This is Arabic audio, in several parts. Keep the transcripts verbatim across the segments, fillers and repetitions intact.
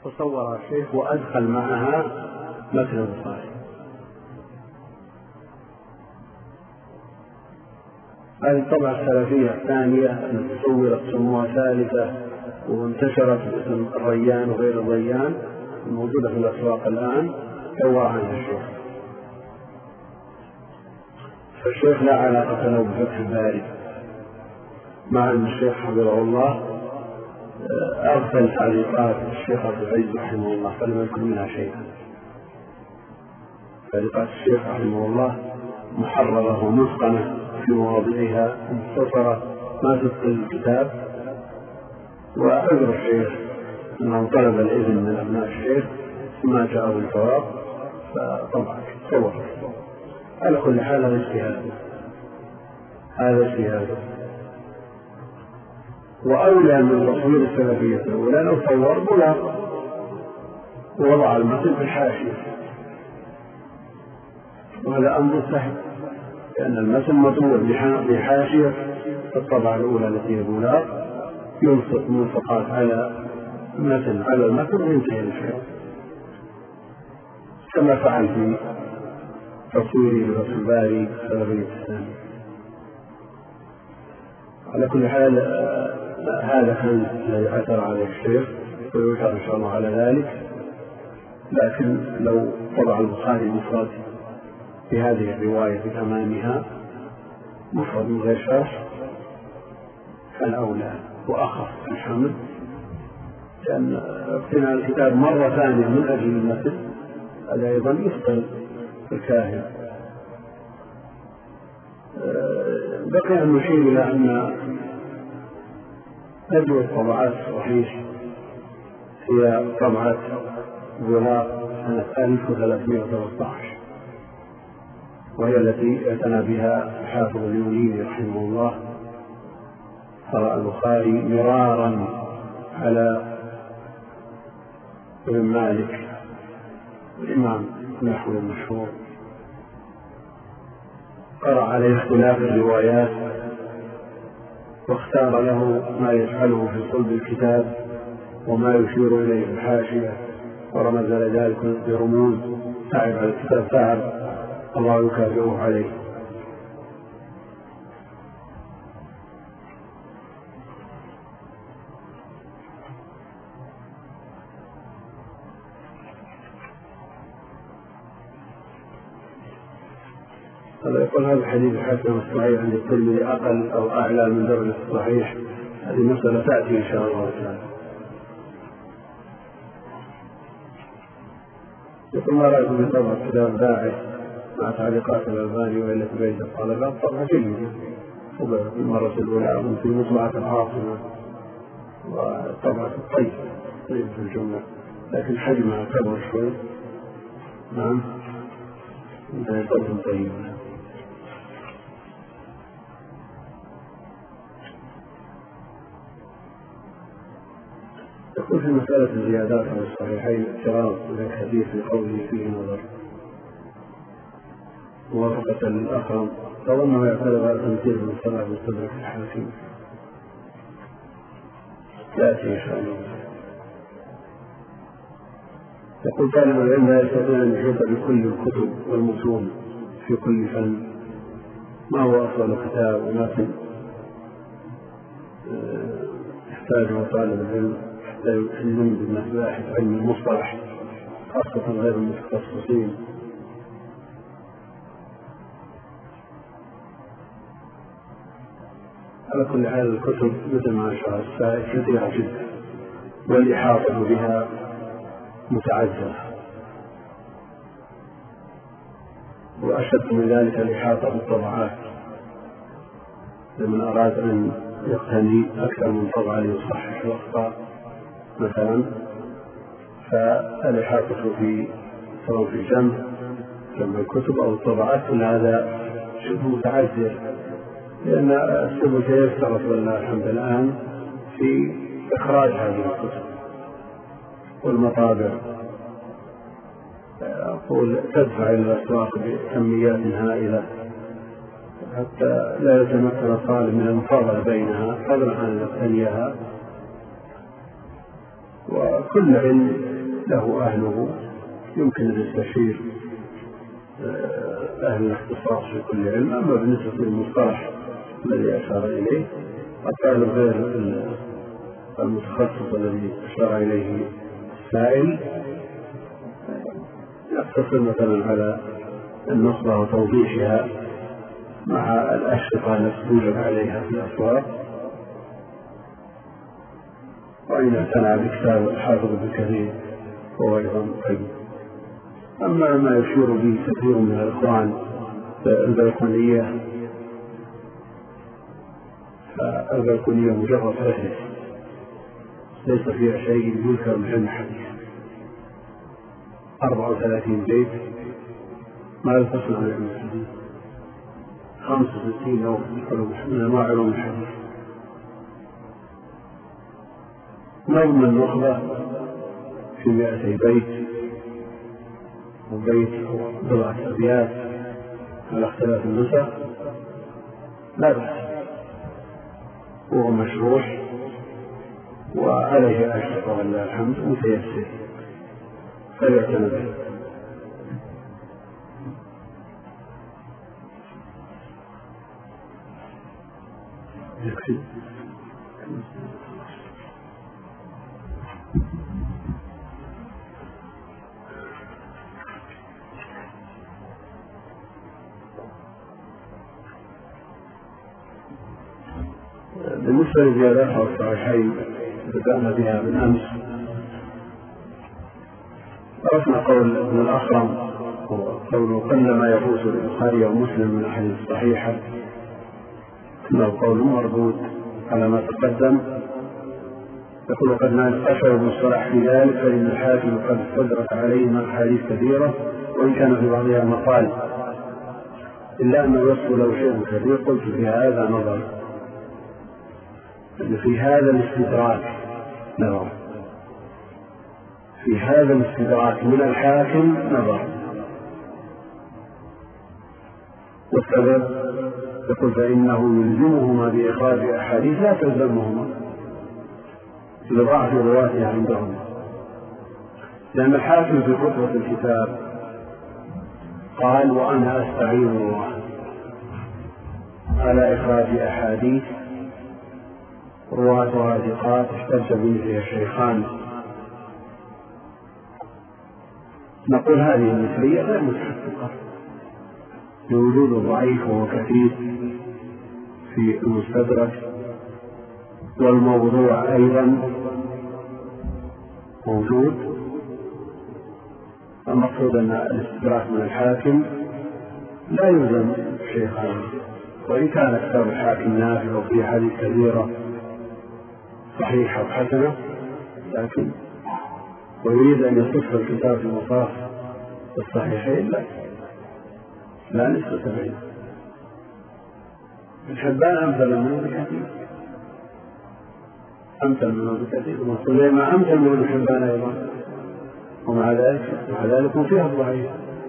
فصورها الشيخ وأدخل معها متن البخاري. هذه الطبعة السلفية الثانية التي صورت سموها ثالثة وانتشرت باسم الريان وغير الريان الموجودة في الأسواق الآن دور عنها الشيخ. فالشيخ لا علاقة له بفتح الباري، مع أن الشيخ حفظه الله أرسل تعليقات الشيخ عبد العزيز رحمه الله فلم يكن منها شيئا. تعليقات الشيخ رحمه الله محررة ومتقنة في مواضعها مختصرة ما تدخل الكتاب. وأعذر الشيخ أنه طلب الإذن من أبناء الشيخ ثم جاءه الجواب فطبعا صور. على كل حال هذا اجتهاد، هذا اجتهاد. وأولى من تصوير السلفية الأولى لو صور بلاغ ووضع المتن في الحاشية، وهذا أمر سهل لأن المتن مطبوع بحاشية الطبعة الأولى التي هي بلاغ ينصب منطقات على المتن على المتن وينتهي الشيء، كما فعل في تصوير لفتح الباري السلفية الثانية. على كل حال هذا كان الذي عثر عليه الشيخ ويشار إن شاء الله على ذلك. لكن لو طبع البخاري مفرد بهذه الرواية بتمامها مفرد من غير شرح كان أولى وأخف الحمد، لأن اقتناء الكتاب مرة ثانية من أجل المتن هذا أيضا يفضل الكاهن. بقي أن نشير إلى أن أجود الطبعات الصحيح هي طبعة بلاغ سنة ألف وثلاثمائة وثلاثة عشر، وهي التي اعتنى بها الحافظ اليوناني رحمه الله. قرأ البخاري مرارا على ابن مالك الإمام النحو المشهور، قرأ عليه اختلاف الروايات واختار له ما يفعله في صلب الكتاب وما يشير إليه في الحاشية ورمز لذلك برموز تعب على الكتاب تعب الله يكافئه عليه. هذا يقول هذا الحديث الحسن الصحيح عند الترمذي أقل أو أعلى من درجة الصحيح، هذه مسألة تأتي إن شاء الله تعالى. يقول ما رأيكم في طبع كتاب باعث مع تعليقات الألباني وإلا في بيت الطلبات؟ طبعا جيدة وبعث في المرة الأولى في مطبعة العاصمة وطبعة الطيب طيب في الجملة، لكن حجمها كبر شوي. نعم انتهي طيب طيب. يقول في مسألة الزيادات على الصحيحين اعتراض للحديث لقوله فيه نظر موافقة للأخرم، فظنه يعترض على تمثيل من صلاة مستدرك الحاكم. تأتي إن شاء الله. يقول طالب العلم لا يستطيع أن يحيط بكل الكتب والمتون في كل فن، ما هو أفضل كتاب ومتن يحتاجه طالب العلم حتى يلم بمباحث علم المصطلح خاصة غير المتخصصين؟ على كل حال الكتب مثل ما شاء السائل كثيرة جدا والإحاطة بها متعذرة، وأشد من ذلك الإحاطة بالطبعات لمن أراد أن يقتني أكثر من طبعة ليصحح الأخطاء مثلا، فالإحاطة في سواء في جمع جمع الكتب أو الطبعات كل هذا شبه متعذر، لأن السبل تيسرت ولله الحمد الآن في إخراج هذه الكتب، والمطابع أقول تدفع إلى الأسواق بكميات هائلة حتى لا يتمكن الطالب من المفاضلة بينها فضلا عن أن يقتنيها. وكل علم له أهله يمكن أن يستشير أهل الاختصاص في كل علم. أما بالنسبة للمصطلح الذي أشار إليه قال غير المتخصص الذي أشار إليه السائل يقتصر مثلا على النخبة وتوضيحها مع الأشرطة التي توجد عليها في الأسواق، وإن اعتنى بكتاب الحافظ ابن كثير هو أيضا علم. أما ما يشير به كثير من الإخوان البيقونية فالبيقونية مجرد فهرس ليس فيها شيء يذكر من علم الحديث، أربعة وثلاثين بيت ما يتصل عن علم الحديث، خمسة وستين نوع من أنواع علوم الحديث. نظم النخبة في مئتي بيت وبيت أو بضعة أبيات على اختلاف النسخ لا بأس، وهو مشروح وعليه أشرف ولله الحمد متيسر فليعتنى به. يكفي. بالنسبة لزيادات الصحيحين بدأنا بها من أمس. عرفنا قول ابن الأخرم قوله قل ما يفوز البخاري ومسلم من الأحاديث الصحيحة إنه قول مردود على ما تقدم. يقول قد ناقشه ابن الصلاح في ذلك فإن الحاكم قد استدرك عليهما أحاديث كثيرة وإن كان في بعضها مقال إلا أن الوصف له شيء كثير. قلت في هذا نظر، في هذا الاستدراك نظر، في هذا الاستدراك من الحاكم نظر. والسبب يقول فإنه يلزمهما بإخراج أحاديث لا تلزمهما لضعف رواتها عندهم، لأن الحاكم في خطوة الكتاب قال وأنا أستعين الله على إخراج أحاديث رواتها ثقات احتج بمثلها الشيخان. نقول هذه المثلية غير متحققة لوجود الضعيف وهو كثير في المستدرك، والموضوع أيضا موجود. المقصود أن الاستدراك من الحاكم لا يلزم الشيخان، وإن كان كتاب الحاكم نافع وفيه حديث كثيرة صحيحة وحسنة، لكن ويريد أن يصف الكتاب في مصاف الصحيحين لا لا نسبة بينه. ابن حبان أمثل منه بكثير، أمثل منه بكثير، وسليمان أمثل من ابن حبان أيضا، ومع ذلك مع ذلك فيها الضعيف.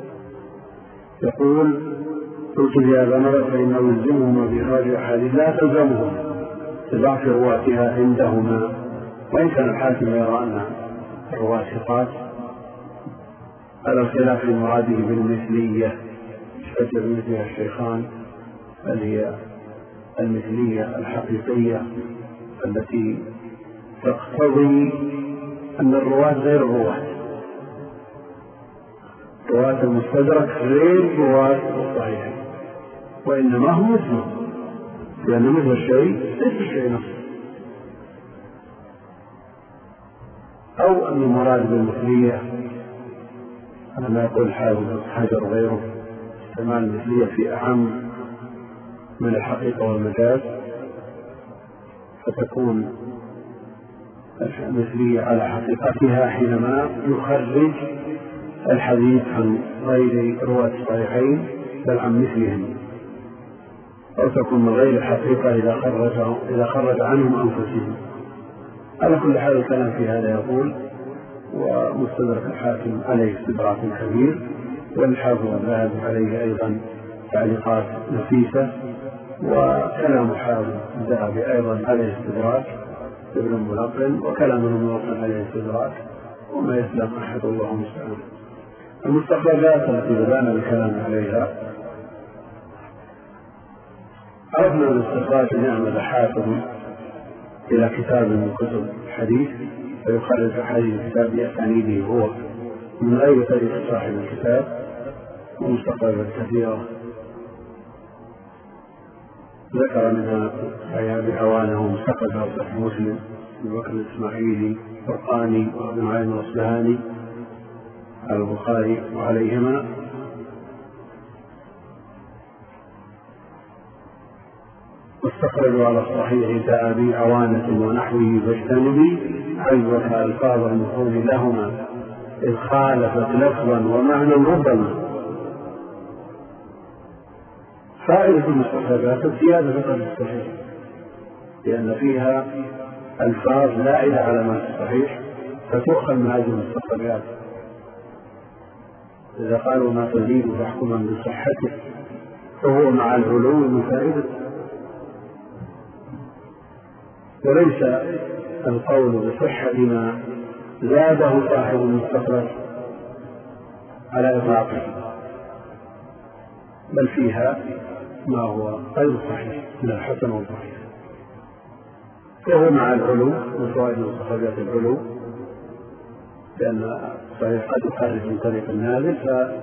يقول قلت في هذا نظر فإنه يلزمهما بإخراج أحاديث لا تلزمهم لضعف رواتها عندهما، وإن كان الحاكم يرى أن الرواة ثقات على الخلاف المراده بالمثلية احتج بمثلها الشيخان، بل هي المثلية الحقيقية التي تقتضي أن الرواة غير الرواة، رواة المستدرك غير رواة الصحيح، وإنما هم مثله، لأن مثل الشيء ليس الشيء نفسه. أو أن المراد بالمثلية أنا ما يقول حافظ حجر غيره استعمال المثلية في أعم من الحقيقة والمجاز، فتكون المثلية على حقيقتها حينما يخرج الحديث عن غير رواة الصحيحين بل عن مثلهم، أو تكون من غير الحقيقة إذا خرج إذا خرج عنهم أنفسهم. على كل حال الكلام في هذا يقول ومستدرك الحاكم عليه استدراك كبير، والحافظ الذهبي عليه أيضا تعليقات نفيسة، وكلام حافظ الذهبي أيضا عليه استدراك ابن الملقن، وكلام ابن الملقن عليه استدراك، وما يسلم أحد، الله المستعان. المستخرجات التي بدأنا الكلام عليها، عرفنا الاستخراج أن يعمل حافظ إلى كتاب من كتب الحديث فيخرج حديث الكتاب بأسانيده هو من غير طريق صاحب الكتاب، ومستخرجات كثيرة ذكر منها أبي عوانة ومستخرج صحيح مسلم بن بكر الإسماعيلي الفرقاني وابن عين الأصبهاني على البخاري وعليهما، واستخرجوا على الصحيح كأبي عوانة ونحوه فاجتنبي عزك ألفاظ المفروض لهما إذ خالفت لفظا ومعنى ربما. فائدة المستخرجات الزيادة في قدر الصحيح، لأن فيها ألفاظ زائدة على ما في الصحيح فتؤخذ من هذه المستخرجات. إذا قالوا ما تزيد فاحكما بصحته فهو مع العلو من فائدته، وليس القول بصحة ما زاده صاحب المستخرج على إطلاقه، بل فيها ما هو غير صحيح من الحسن والضعيف، فهو مع العلو من فوائد المستخرجات العلو، لأن الصحيح قد يخرج من طريق النازل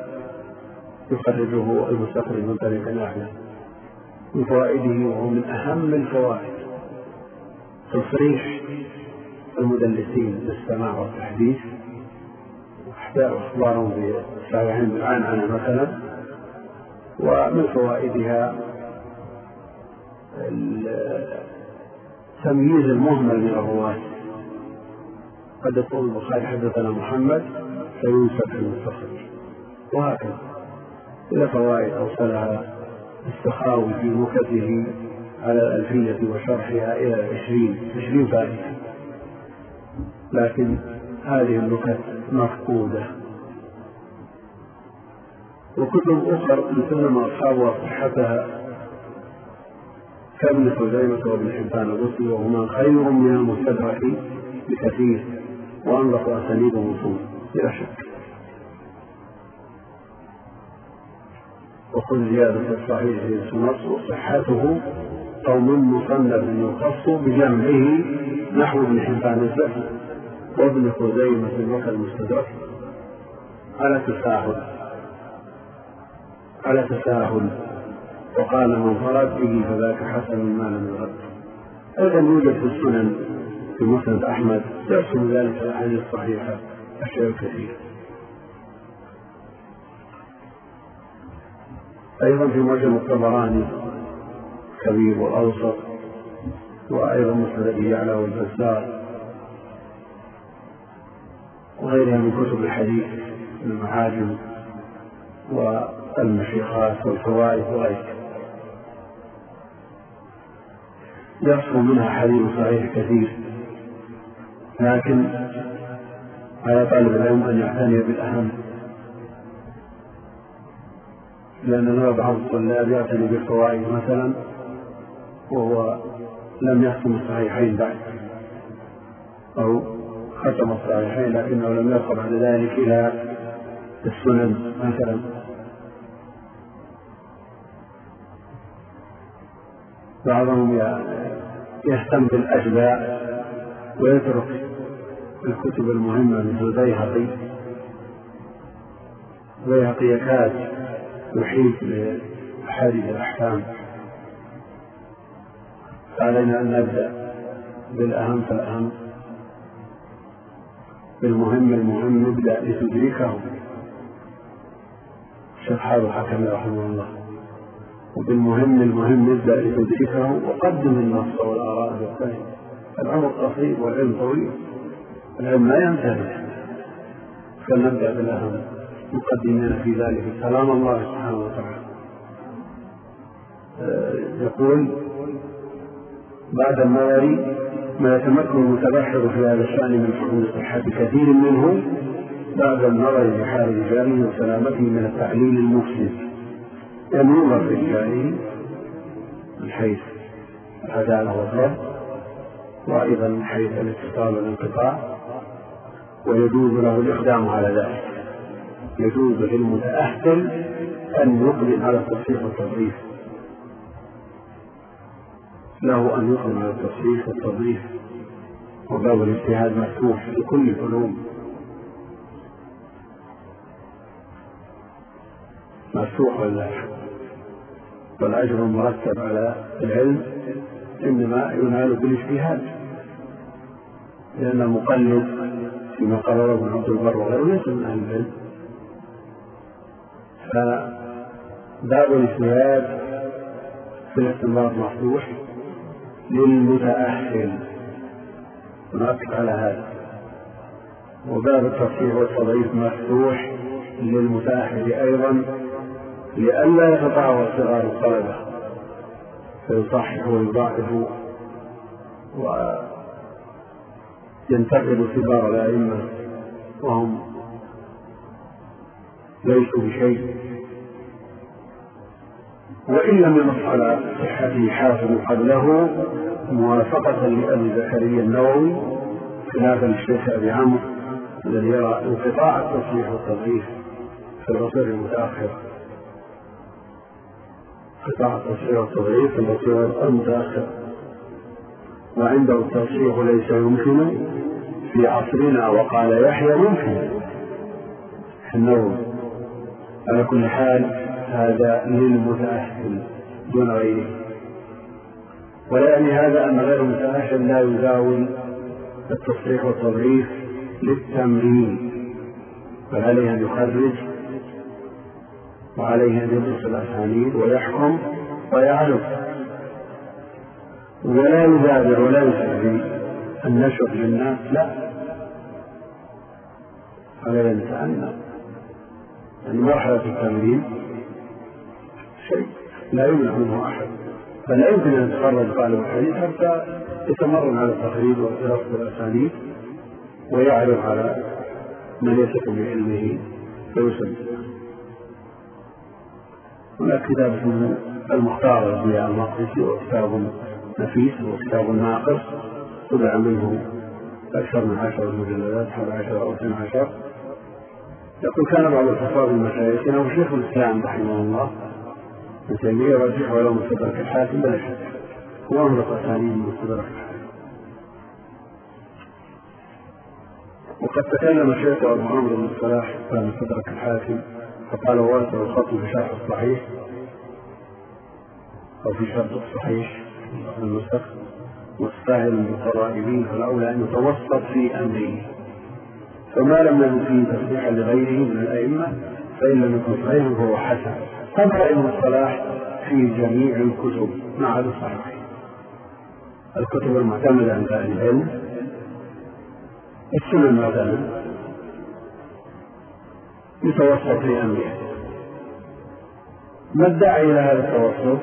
فيخرجه المستخرج من طريق أعلى. من فوائده وهو من أهم الفوائد تصريح المدلسين بالسماع والتحديث وإحداء أخبارهم بالصحيحين بالعنعنة مثلا. ومن فوائدها تمييز المهمل من الرواة، قد يقول البخاري حدثنا محمد فينسب في المستخرج، وهكذا. إلى فوائد أوصلها السخاوي في نكته على الألفية وشرحها إلى عشرين عشرين فائدة، لكن هذه النكت مفقودة. وكتب أخرى مثلما أصحابها صحتها كابن خزيمة وابن حبان البصري، وهما خير من المستدرك بكثير وأنظف أسانيد وصول بلا شك. وكل زيادة الصحيح نص صحته قوم مصنف يخص بجمعه نحو ابن حبان الزهري وابن خزيمة بن المستدرك على تساهل على تساهل وقال من فرد به فذاك حسن ما لم يرد. أيضا يوجد في السنن في مسند أحمد يرسم ذلك الأحاديث الصحيحة أشياء كثيرة. أيضا في معجم الطبراني الكبير والأوسط، وأيضا مسند أبي يعلى والبزار وغيرها من كتب الحديث المعاجم والمشيخات والفوائد وغيرها، يصل منها حديث صحيح كثير، لكن على طالب العلم أن يعتني بالأهم، لأن بعض الطلاب يعتني بالفوائد مثلا وهو لم يختم الصحيحين بعد، أو ختم الصحيحين لكنه لم يصل بعد ذلك إلى السنن مثلا. بعضهم يهتم بالأجزاء ويترك الكتب المهمة مثل البيهقي. البيهقي يكاد يحيط بأحاديث الأحكام، فعلينا أن نبدأ بالأهم فالأهم، بالمهم المهم نبدأ لتدركه. الشيخ حافظ الحكمي رحمه الله. وبالمهم المهم نبدأ لتدركه وقدم النص والآراء بالفهم. الأمر قصير والعلم طويل، العلم لا ينتهي، فلنبدأ بالأهم مقدمين في ذلك كلام الله سبحانه وتعالى. يقول بعد النظر ما يتمكن المتبحر في هذا الشأن من حكم صحة كثير منه بعد النظر لحال رجاله وسلامته من التعليل المفسد، يعني ينظر في رجاله من حيث العدالة والضبط، وأيضا من حيث الاتصال والانقطاع، ويجوز له الإقدام على ذلك. يجوز للمتأهل أن يقدم على التصحيح والتضعيف، له أن يقدم على التصحيح والتضعيف، وباب الاجتهاد مفتوح لكل العلوم، مفتوح لله، والأجر المرتب على العلم إنما ينال بالاجتهاد، لأن المقلد فيما قرره ابن عبد البر وغيره ليس من أهل العلم. فباب الاجتهاد في الاستنباط مفتوح للمتأهل، ونؤكد على هذا. وباب التصحيح والتضعيف مفتوح للمتأهل أيضا، لئلا يتطاول صغار الطلبة فيصحح ويضاعف وينتقد كبار الأئمة وهم ليسوا بشيء. وإن لم ينص على صحته حافظ قبله موافقة لأبي زكريا النووي خلافا للشيخ أبي عمرو الذي يرى انقطاع التصحيح والتضعيف في العصر المتأخر، قطاع التصحيح والتضعيف في العصر المتأخر، وعنده التصحيح ليس يمكن في عصرنا، وقال يحيى يمكن النووي. على كل حال هذا للمتأهل دون غيره، ولا يعني هذا أن غير المتأهل لا يزاول التصحيح والتضعيف للتمرين، بل عليه أن يخرج وعليه أن يدرس الأسانيد ويحكم ويعرف، ولا يبادر ولا يسعي النشر للناس، لا، عليه أن يتأنى. يعني مرحلة التمرين شيء لا يمنع منه أحد، فلا يمكن أن يتخرج طالب الحديث حتى يتمرن على التخريج ودراسة الأسانيد ويعرف على من يثق بعلمه فيسلم. هناك كتاب اسمه المختار للضياء المقدسي، وكتاب نفيس وكتاب ناقص طبع منه أكثر من عشر مجلدات، حوالي عشر أو اثنين عشر. يقول كان بعض الحفاظ المشايخنا وشيخ الإسلام رحمه الله ابن تيمية يرجح ولو مستدرك الحاكم بلا شك، هو أمرق أسانيد مستدرك الحاكم. وقد تكلم الشيخ أبو عمرو بن الصلاح عن مستدرك الحاكم فقال واسع الخط في شرح الصحيح أو في شرط الصحيح النسخ مستاهل بالقرائبين، فالأولى أن يتوسط في أمره، فما لم يكن فيه تصحيحا لغيره من الأئمة فإن لم يكن صحيحا فهو حسن. قد علم الصلاح في جميع الكتب ما عدا الصحيح، الكتب المعتمدة عند أهل العلم السنن مثلا يتوسط في أمره. ما الداعي إلى هذا التوسط؟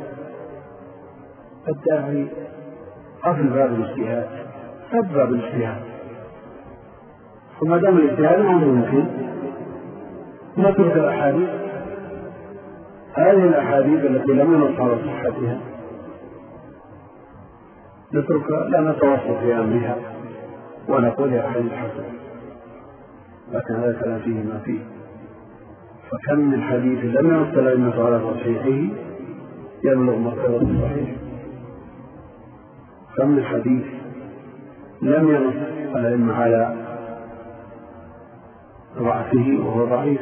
الداعي قفل باب الاجتهاد، قفل باب الاجتهاد، وما دام الاجتهاد ما ممكن نترك الأحاديث، هذه الأحاديث التي لم ينص على صحتها نتركها، لا نتوسط في أمرها ونقول يا أحاديث حسنة، لكن هذا كلام فيه ما فيه. فكم من حديث لم ينص الأئمة على تصحيحه يبلغ مرتبة الصحيح، كم من حديث لم ينص الأئمة على ضعفه وهو ضعيف،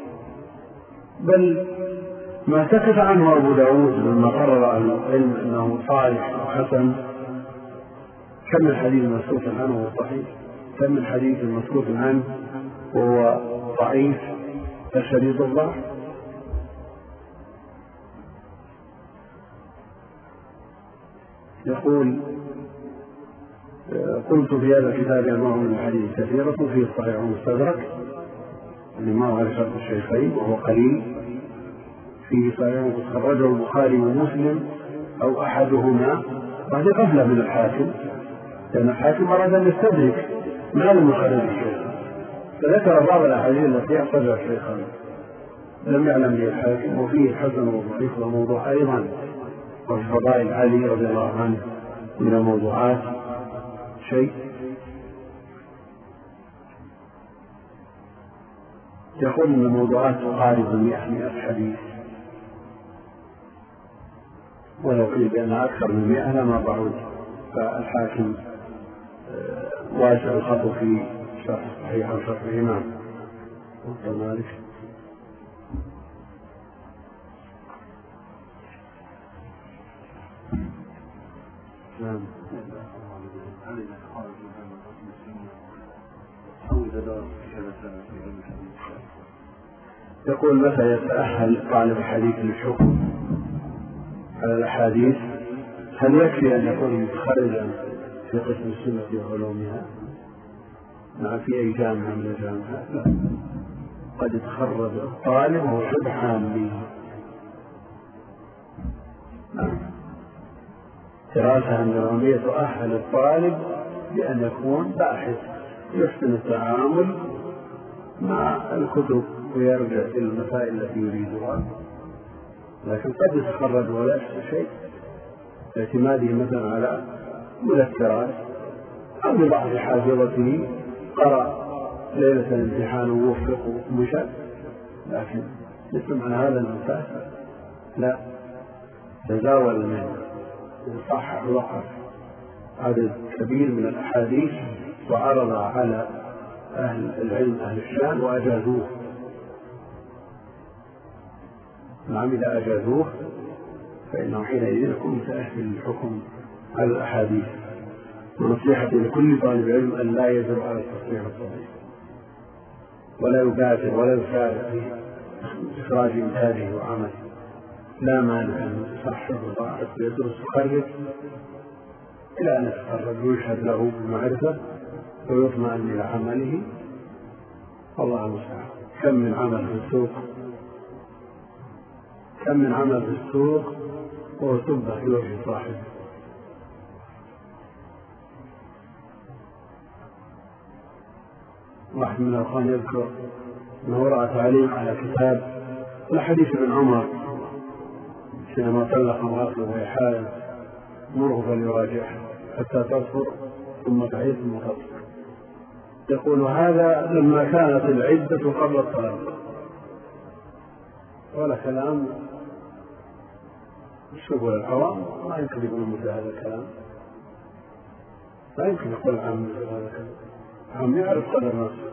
بل ما سكت عنه أبو داود لما قرر أهل العلم أنه صالح وحسن. كم من حديث مسكوت عنه وهو صحيح، كم من حديث مسكوت عنه وهو ضعيف فشديد الضعف. يقول قلت في هذا الكتاب أنواع من الحديث كثيرة فيه الصحيح والمستدرك، يعني ما هو على شرط الشيخين وهو قليل، فيه صحيح خرجه البخاري ومسلم أو أحدهما بعد قفلة من الحاكم، لأن الحاكم أراد أن يستدرك ما لم يخرج الشيخ، فذكر بعض الأحاديث التي أخرجها الشيخان لم يعلم به الحاكم، وفيه الحسن والضعيف وموضوع أيضا، وفي فضائل علي رضي الله عنه من الموضوعات شيء. يقول أن الموضوعات تقارب مئة مئة حديث، ولو قيل بأنها أكثر من مئة لما بعود، فالحاكم واسع الخط في شرح صحيح أو شرح الإمام مالك. نعم. يقول متى يتأهل طالب الحديث للحكم على الأحاديث؟ هل يكفي أن يكون متخرجا في قسم السنة وعلومها مع في أي جامعة من الجامعات؟ لا، قد يتخرج الطالب وهو شبه عامي. نعم، دراسة النظامية تؤهل الطالب بأن يكون باحث يحسن التعامل مع الكتب ويرجع إلى المسائل التي يريدها، لكن قد يتخرج ولا يحصل شيء اعتماده مثلا على مذكرات أو ببعض حافظته قرأ ليلة الامتحان ووفق ومشى، لكن نسمع عن هذا المسائل لا، تزاول منه وصحح وقف عدد كبير من الأحاديث وعرض على أهل العلم أهل الشان وأجازوه. نعم، إذا أجازوه فإنه حينئذ يكون متأهل للحكم على الأحاديث. ونصيحتي لكل طالب علم أن لا يجرؤ على التصحيح الصحيح ولا يبادر ولا يسارع في إخراج إنتاجه وعمله. لا مانع أن يصحح ويضاعف ويدرس ويخرج إلى أن يتخرج ويشهد له بالمعرفة ويطمئن إلى عمله. الله المستعان. كم من عمل في السوق كم من عمل في السوق وهو تبه في وجه صاحبه. واحد من الأخوان يذكر أنه رأى تعليق على كتاب الحديث ابن عمر حينما طلق امرأته وهي حائض مره فليراجعها حتى تطهر ثم تعيد ثم تطهر. يقول هذا لما كانت العدة قبل الطلاق. ولا كلام الشغل العوام ما يمكن يقول مثل هذا الكلام، لا يمكن يقول عام مثل هذا الكلام. عام يعرف قدر نفسه.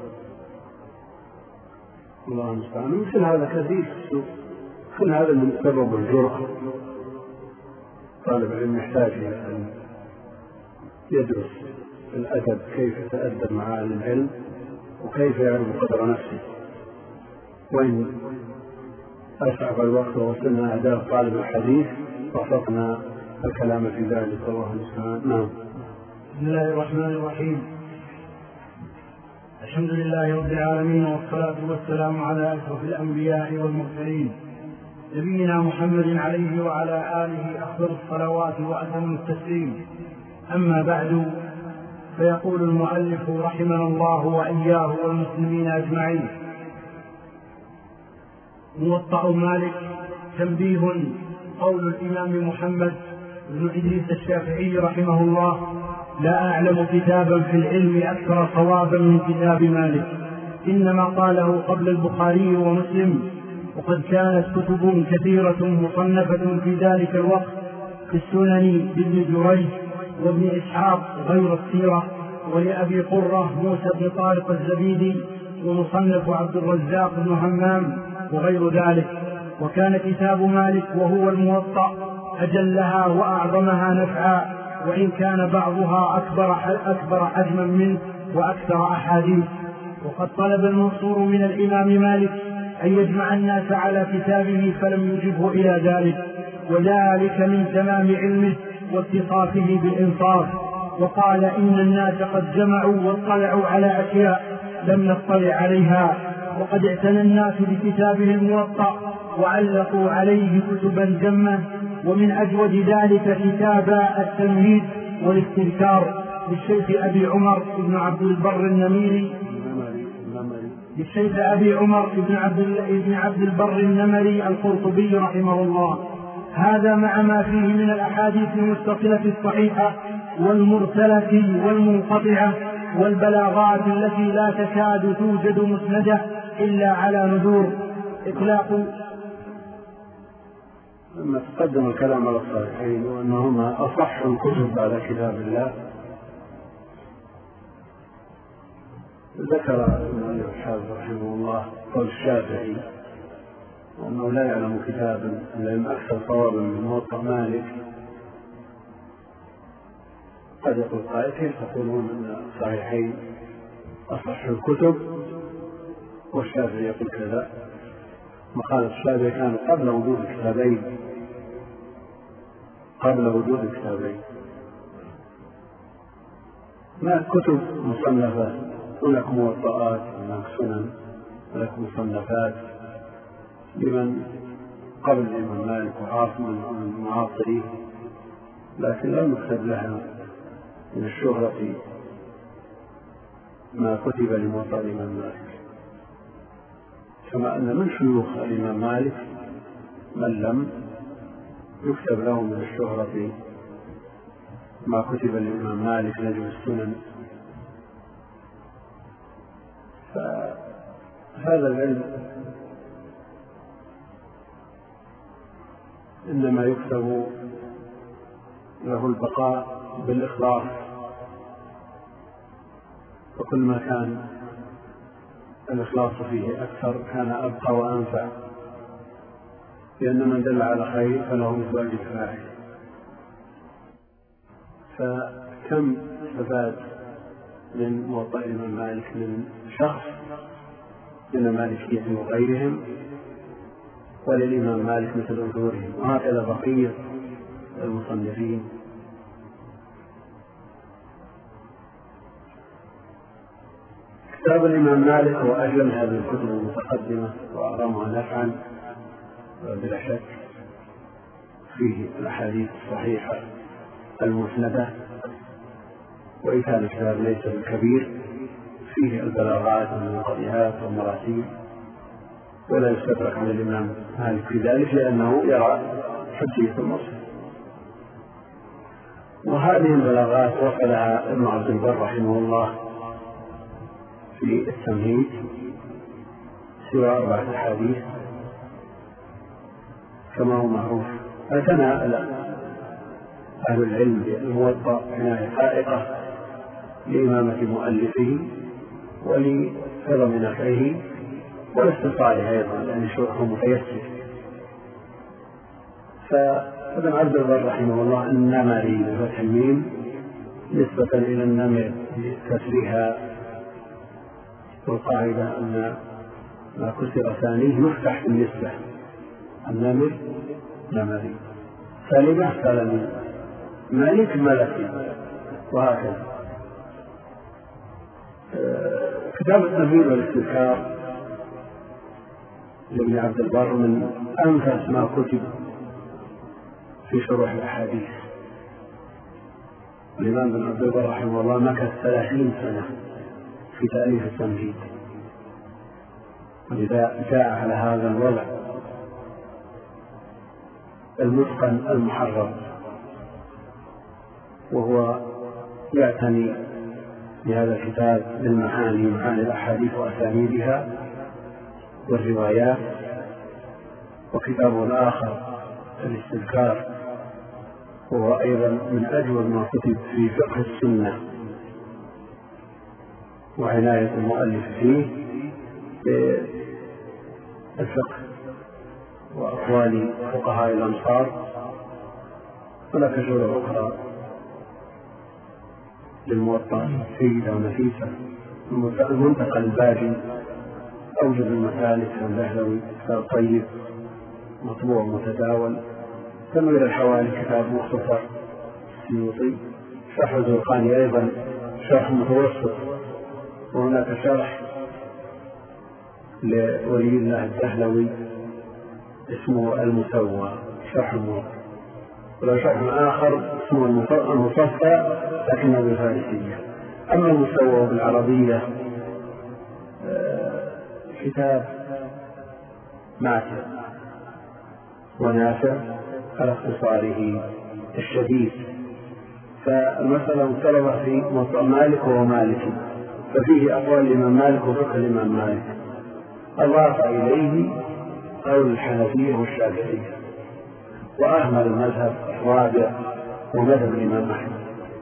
الله المستعان. مثل هذا كثير في السوق، كل هذا من سبب الجرأة. طالب العلم يحتاج إلى أن يدرس الأدب، كيف يتأدب مع أهل العلم وكيف يعرف قدر نفسه. وإن أسعف الوقت ووصلنا أهداف طالب الحديث وصفنا الكلام في ذلك. الله المستعان. نعم. بسم الله الرحمن الرحيم. الحمد لله رب العالمين، والصلاة والسلام على أشرف الأنبياء والمرسلين نبينا محمد عليه وعلى آله أفضل الصلوات وأتم التسليم. أما بعد، فيقول المؤلف رحمنا الله وإياه والمسلمين أجمعين: موطأ مالك. تنبيه: قول الإمام محمد بن إدريس الشافعي رحمه الله: لا أعلم كتابا في العلم أكثر صوابا من كتاب مالك، إنما قاله قبل البخاري ومسلم، وقد كانت كتب كثيرة مصنفة في ذلك الوقت في السنن لابن جريج وابن إسحاق غير السيرة، ولأبي قرة موسى بن طارق الزبيدي، ومصنف عبد الرزاق بن همام وغير ذلك. وكان كتاب مالك وهو الموطأ أجلها وأعظمها نفعا، وإن كان بعضها أكبر, أكبر حجما منه وأكثر أحاديث. وقد طلب المنصور من الإمام مالك أن يجمع الناس على كتابه فلم يجبه إلى ذلك، وذلك من تمام علمه واتصافه بالإنصاف. وقال: إن الناس قد جمعوا واطلعوا على أشياء لم نطلع عليها، وقد اعتنى الناس بكتابه الموطأ وعلقوا عليه كتبا جمة. ومن أجود ذلك كتاب التمهيد والاستذكار للشيخ أبي عمر بن عبد البر النميري للشيخ أبي عمر بن عبد, بن عبد البر النمري القرطبي رحمه الله. هذا مع ما فيه من الأحاديث المتصلة الصحيحة والمرسلة والمنقطعة والبلاغات التي لا تكاد توجد مسندة إلا على ندور إطلاق. لما تقدم الكلام على الصحيحين وأنهما أصح الكتب بعد كتاب الله، ذكر ابن الحافظ رحمه الله قول الشافعي وأنه لا يعلم كتابا لم أكثر صوابا من موطأ مالك. قد يقول قائل كيف تقولون أن الصحيحين أصح الكتب والشافعي يقول كذا؟ مقالة الشافعي كان قبل وجود الكتابين قبل وجود الكتابين ما كتب مصنفة، هناك موطئات، هناك سنن، هناك مصنفات لمن قبل الإمام مالك وعاصم من معاصريه، لكن لم يكتب لها من الشهرة ما كتب لموطئ الإمام مالك. كما أن من شيوخ الإمام مالك من لم يكتب له من الشهرة ما كتب للإمام مالك نجم السنن. فهذا العلم إنما يكتب له البقاء بالإخلاص، وكل ما كان الإخلاص فيه أكثر كان أبقى وأنفع، لأن من دل على خير فله مثل أجر فاعل. فكم استفاد من موطئ الإمام مالك من شخص من المالكية وغيرهم، وللإمام مالك مثل أجورهم، وهكذا بقية المصنفين. كتاب الإمام مالك هو أجل هذه الكتب المتقدمة وأعظمها نفعا بلا شك، فيه الأحاديث الصحيحة المسندة، وإن كان الكتاب ليس بالكبير، فيه البلاغات والمنقطعات والمراسيل، ولا يستدرك عن الإمام مالك في ذلك لأنه يرى حجية النصر. وهذه البلاغات وصلها ابن عبد البر رحمه الله في التمهيد سوى أربعة أحاديث كما هو معروف. فكان أهل العلم الموطأ عناية حائقة لإمامة مؤلفه ولعظم نفعه والاستطاعة أيضا، لأن شرحه متيسر. فابن عبد البر رحمه الله النمري بفتح الميم نسبة إلى النمر بكسرها، والقاعدة أن ما كسر ثانيه يفتح بالنسبة، النمر نمري، سالمة سالمي، ملك ملكي، وهكذا. كتاب التمهيد والاستذكار لابن عبد البر من أنفس ما كتب في شروح الأحاديث. الإمام ابن عبد البر رحمه الله مكث ثلاثين سنة في تأليف التمهيد، ولذا جاء على هذا الوضع المتقن المحرر، وهو يعتني بهذا الكتاب بالمعاني، معاني الأحاديث وأسانيدها والروايات. وكتابه الآخر الاستذكار وهو أيضا من أجود ما كتب في فقه السنة، وعناية المؤلف فيه بالفقه وأقوال فقهاء الأمصار. هناك شروح أخرى للموطأ سيدة ونفيسة، المنتقى الباجي، أوجب المسالك البهلوي، كتاب طيب مطبوع متداول، تنوير الحوالي كتاب مختصر السيوطي، شرح الزرقاني أيضا شرح متوسط، وهناك شرح لولي الله الدهلوي اسمه المسوى شرح الموطأ، ولا شرح آخر اسمه المصفى لكنه بالفارسية. أما المسوى بالعربية كتاب ماتع ونافع على اختصاره الشديد. فالمسألة مفترضة في موطأ مالك وهو مالكي، ففيه أقوال الإمام مالك وفقه الإمام مالك، أضاف إليه قول الحنفية والشافعية، وأهمل المذهب الرابع ومذهب الإمام أحمد.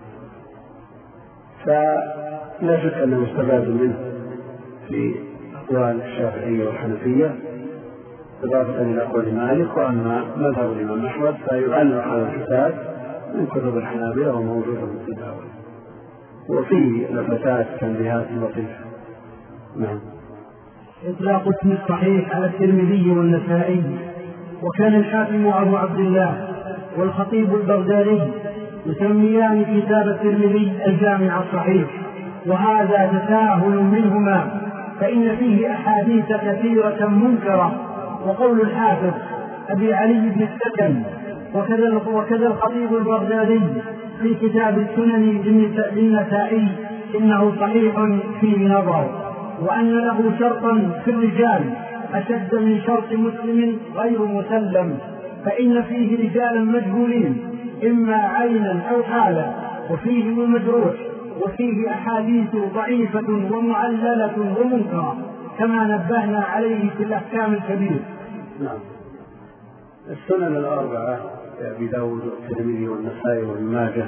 فلا شك أنه استفاد منه في أقوال الشافعية والحنفية إضافة إلى قول مالك. وأما مذهب الإمام أحمد فيعلق على الكتاب من كتب الحنابلة وموجودة في التداول، وفيه لفتات تنبيهات لطيفة. نعم. إطلاق اسم الصحيح على الترمذي والنسائي. وكان الحاكم أبو عبد الله والخطيب البغدادي يسميان كتاب الترمذي الجامع الصحيح، وهذا تساهل منهما فإن فيه أحاديث كثيرة منكرة. وقول الحافظ أبي علي بن السكن وكذا وكذا الخطيب البغدادي في كتاب السنن للنسائي إنه صحيح فيه نظر، وأن له شرطا في الرجال أشد من شرط مسلم غير مسلم، فإن فيه رجالا مجهولين إما عينا أو حالا، وفيه المجروح، وفيه أحاديث ضعيفة ومعللة ومنكرة كما نبهنا عليه في الأحكام الكبير. نعم. السنن الأربعة أبي داود والترمذي والنسائي وابن ماجه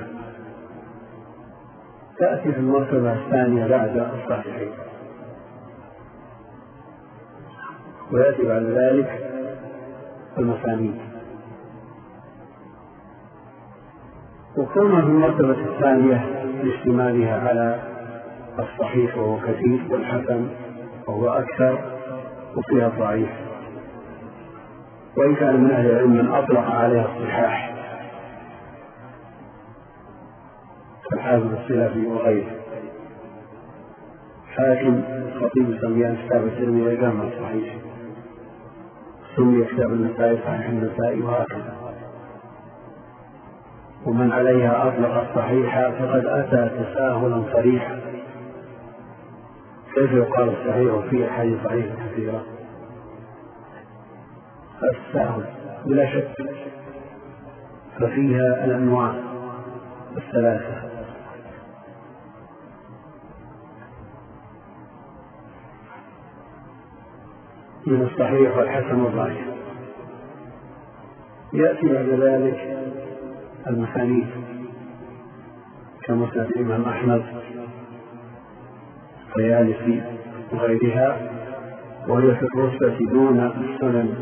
تأتي في المرتبة الثانية بعد الصحيحين، ويأتي بعد ذلك المسانيد. وكونها في المرتبة الثانية لاشتمالها على الصحيح وهو كثير والحسن وهو أكثر وفيها ضعيف، وإن كان من أهل العلم من أطلق عليها الصحاح كالحافظ السلفي وغيره. حاكم خطيب سميان كتاب الترمذي جامع الصحيح، سمي كتاب النسائي صحيح النسائي، وهكذا. ومن عليها أطلق الصحيح فقد أتى تساهلا صريحا. كيف يقال الصحيح وفيه أحاديث ضعيفة كثيرة؟ التساهل بلا شك، ففيها الأنواع الثلاثة. من الصحيح والحسن والضعيف. يأتي بعد ذلك المسانيد كمسند الإمام أحمد والطيالسي وغيرها، وهي في الرتبة دون السنن،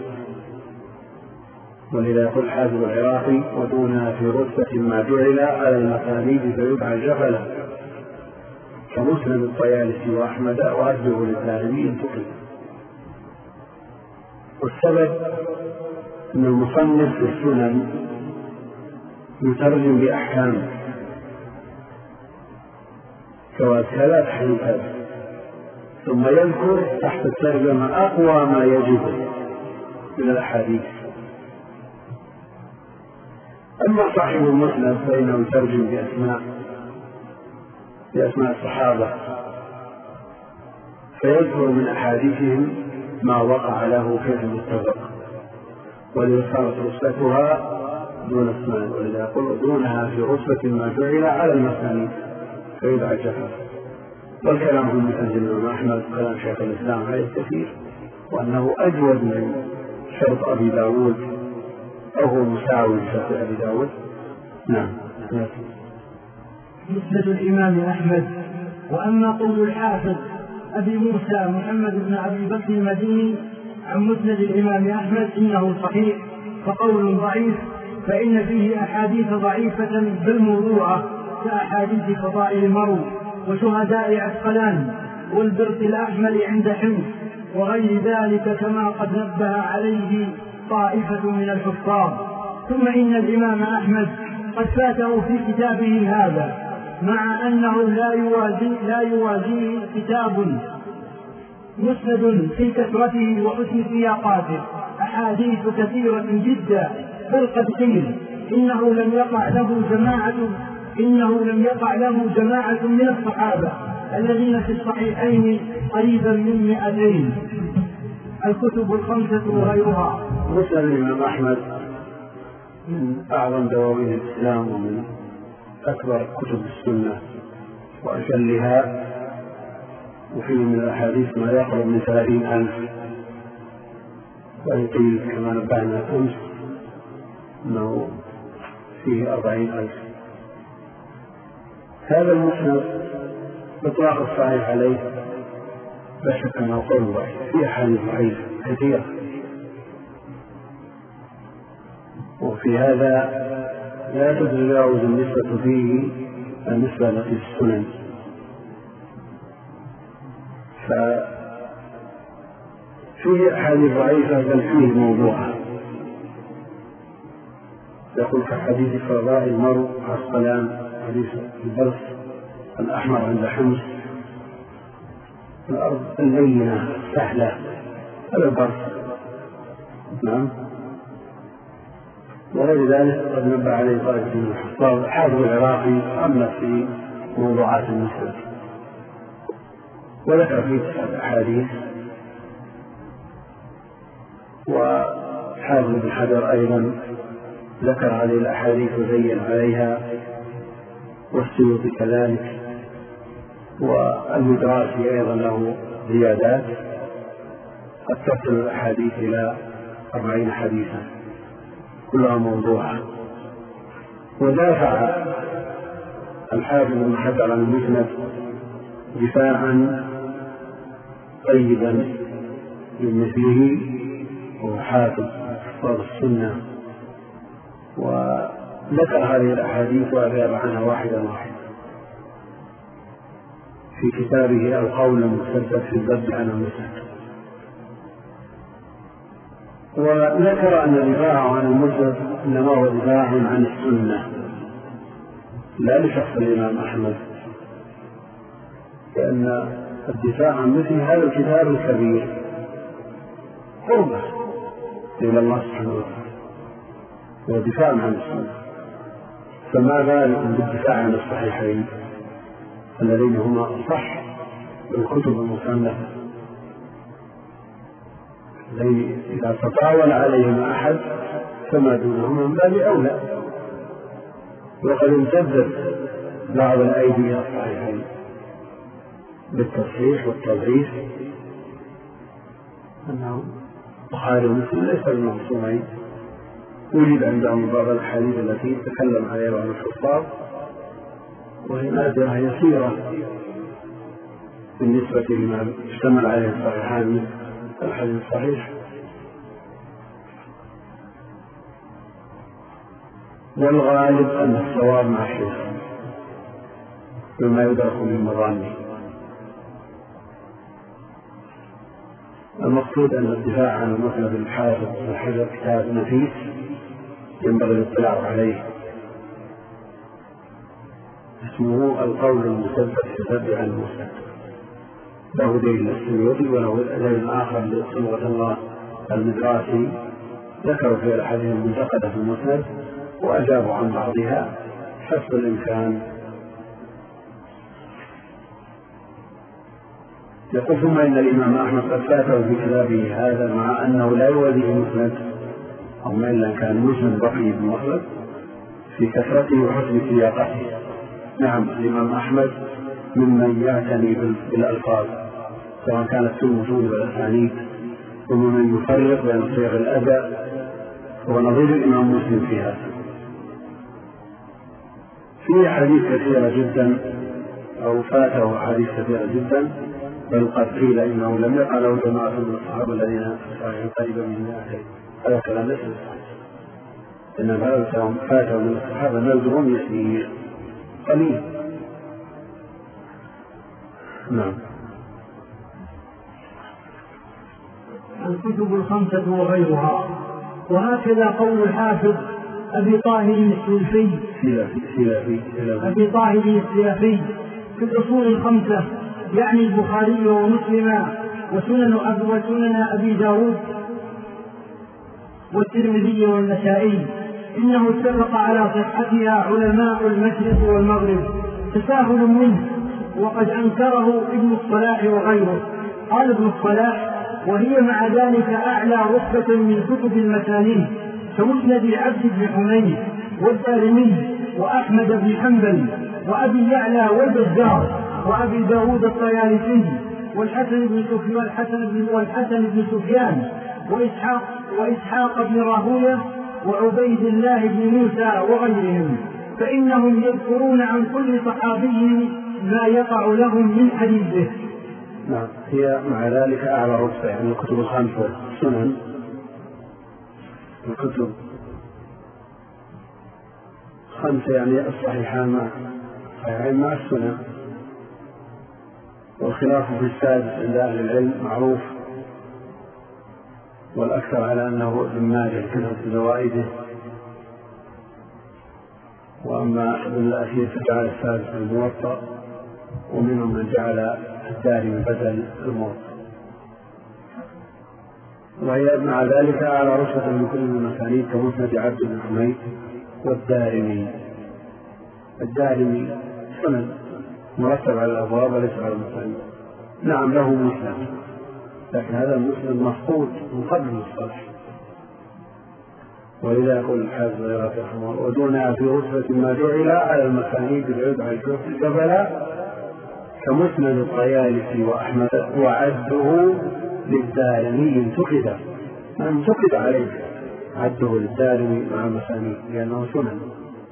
ولذا يقول الحافظ العراقي ودونها في رتبة ما جعل على المسانيد فيدعى جفلا، كمسند الطيالسي وأحمد وأدبه للدارمي انتقل. والسبب أن المصنف في السنن يترجم بأحكام كذا تحريم كذا، ثم يذكر تحت الترجمة أقوى ما يجب من الأحاديث. أما صاحب المسند فإنه يترجم بأسماء بأسماء الصحابة، فيذكر من أحاديثهم ما وقع له في المتفق، ولذا صارت رتبتها دون السنن، ولذا يقول دونها في رتبة ما جعل على المسانيد فيدعى جفا. والكلام في مسند الإمام أحمد كلام شيخ الإسلام عليه كثير، وأنه أجود من شرط أبي داود أو هو مساوي لشرط أبي داود. نعم. مسند الإمام أحمد. وأما قول الحافظ أبي موسى محمد بن أبي بكر المديني عن مسند الإمام أحمد إنه صحيح فقول ضعيف، فإن فيه أحاديث ضعيفة بالموضوعة كأحاديث فضائل المرو وشهداء عسقلان والبرق الأحمر عند حمص وغير ذلك كما قد نبه عليه طائفة من الحفاظ. ثم إن الإمام أحمد قد فاته في كتابه هذا مع أنه لا يوازي لا يوازيه كتاب مسند في كثرته وحسن سياقاته أحاديث كثيرة جدا، بل قد قيل إنه لم يقع له جماعة إنه لم يقع له جماعة من الصحابة الذين في الصحيحين قريبا من مئتين. الكتب الخمسة وغيرها. مسند الإمام أحمد من أعظم دواوين الإسلام ومن أكبر كتب السنة وأجلها، وفيه من الأحاديث ما يقرب من ثلاثين ألف ويقيل كما نبهنا أمس أنه فيه أربعين ألف. هذا المسند إطلاق الصحيح عليه لا شك أنه قول ضعيف، فيه أحاديث ضعيفة كثيرة، وفي هذا لا تتجاوز النسبة فيه النسبة التي في السنن، ففيه أحاديث ضعيفة بل فيه موضوعة. يقول كحديث فضاء المرء عسقلان، حديث البرص الأحمر عند حمص، الأرض اللينة سهلة، هذا البرص. نعم. وغير ذلك قد نبه عليه طائفة من الحفاظ حافظ العراقي أما في موضوعات المسند، وذكر فيه تسعة أحاديث. وحافظ بن حجر أيضا ذكر هذه الأحاديث وزين عليها، والسيوطي كذلك، والمدراسي أيضا له زيادات قد تصل الأحاديث إلى أربعين حديثا كلها موضوعة. ودافع الحافظ بن حجر عن المسند دفاعا طيبا لمثله، وهو حافظ أحفاظ السنة، وذكر هذه الأحاديث وأجاب عنها واحدا واحدا في كتابه القول المسدد في الذب عن المسند. وذكر أن الدفاع عن المسند إنما هو دفاع عن السنة لا لشخص الإمام أحمد، لأن الدفاع عن مثل هذا الكتاب الكبير قربة إلى الله سبحانه وتعالى ودفاع عن السنة، فما بالكم بالدفاع عن الصحيحين الذين هما أصح الكتب المصنفة، الذين إذا تطاول عليهما أحد فما دونهما من باب أولى. وقد امتدت بعض الأيدي إلى الصحيحين بالتصحيح والتضعيف، أنه البخاري ومسلم ليس بالمعصومين، وجد عندهم بعض الأحاديث التي تكلم عليها بعض الحفاظ وهي نادرة يسيرة بالنسبة لما اشتمل عليه الصحيحان من الحديث الصحيح. والغالب أن الصواب مع الشيخ مما يدرك من مظانه. المقصود أن الدفاع عن المسند الحافظ بن حجر كتاب نفيس ينبغي الاطلاع عليه، اسمه القول المسدد في الذب عن المسند، له دليل السيوطي وله دليل آخر لصبغة الله المدراسي، ذكروا في الأحاديث المنتقدة في المسند وأجابوا عن بعضها حسب الإمكان. يقول ثم إن الإمام أحمد قد فاته في كتابه هذا مع أنه لا يوازي المسند، أو ما إلا كان مسند بقي بن مخلد في كثرته وحسن سياقته. نعم، الإمام أحمد ممن يعتني بالألفاظ سواء كانت في الوجود والأسانيد، وممن يفرق بين صيغ الأداء، هو نظير الإمام مسلم في هذا. في حديث كثيرة جدا أو فاته حديث كثيرة جدا، بل قد قيل إنه لم يقع له جماعة من الصحابة الذين صحيحين قريبا من مئتين. هذا كلام ليس صحيح، إن هذا فاته من الصحابة نزل يسير قليل. نعم. الكتب الخمسة وغيرها. وهكذا قول الحافظ أبي طاهر السلفي أبي طاهر السلفي في الأصول الخمسة، يعني البخاري ومسلم وسنن أبي وسنن أبي داود والترمذي والنسائي، إنه اتفق على صحتها علماء المشرق والمغرب تساهل منه، وقد أنكره ابن الصلاح وغيره. قال ابن الصلاح: وهي مع ذلك أعلى رتبة من كتب المسانيد كمسند عبد بن حميد والدارمي وأحمد بن حنبل وأبي يعلى والبزار وأبي داود الطيالسي والحسن بن سفيان والحسن بن والحسن بن سفيان وإسحاق, وإسحاق بن راهوية وعبيد الله بن موسى وغيرهم، فإنهم يذكرون عن كل صحابي ما يقع لهم من حديثه. نعم. هي مع ذلك أعلى رتبة، يعني الكتب الخمسة سنن، الكتب خمسة يعني الصحيحان مع الصحيحين مع السنن، والخلاف في السادس عند أهل العلم معروف، والأكثر على أنه ابن ماجه كثرة زوائده، وأما ابن الأثير فجعل السادس الموطأ، ومنهم من جعل الدارمي بدل الموطأ. وهي مع ذلك أعلى رتبة من كل المسانيد كمسند عبد بن حميد والدارمي. الدارمي سند مرتب على الأبواب وليس على المسانيد. نعم له مسند، لكن هذا المسند مفقود من قبل الصالح، ولذا يقول الحافظ رحمه الله: ودونها في رتبة ما جعل على المسانيد العدة الجوف الجبل كمسند الطيالسي وأحمد، وعده للدارمي انتقد، ما انتقد عليه، عده للدارمي مع المسانيد لأنه سنن.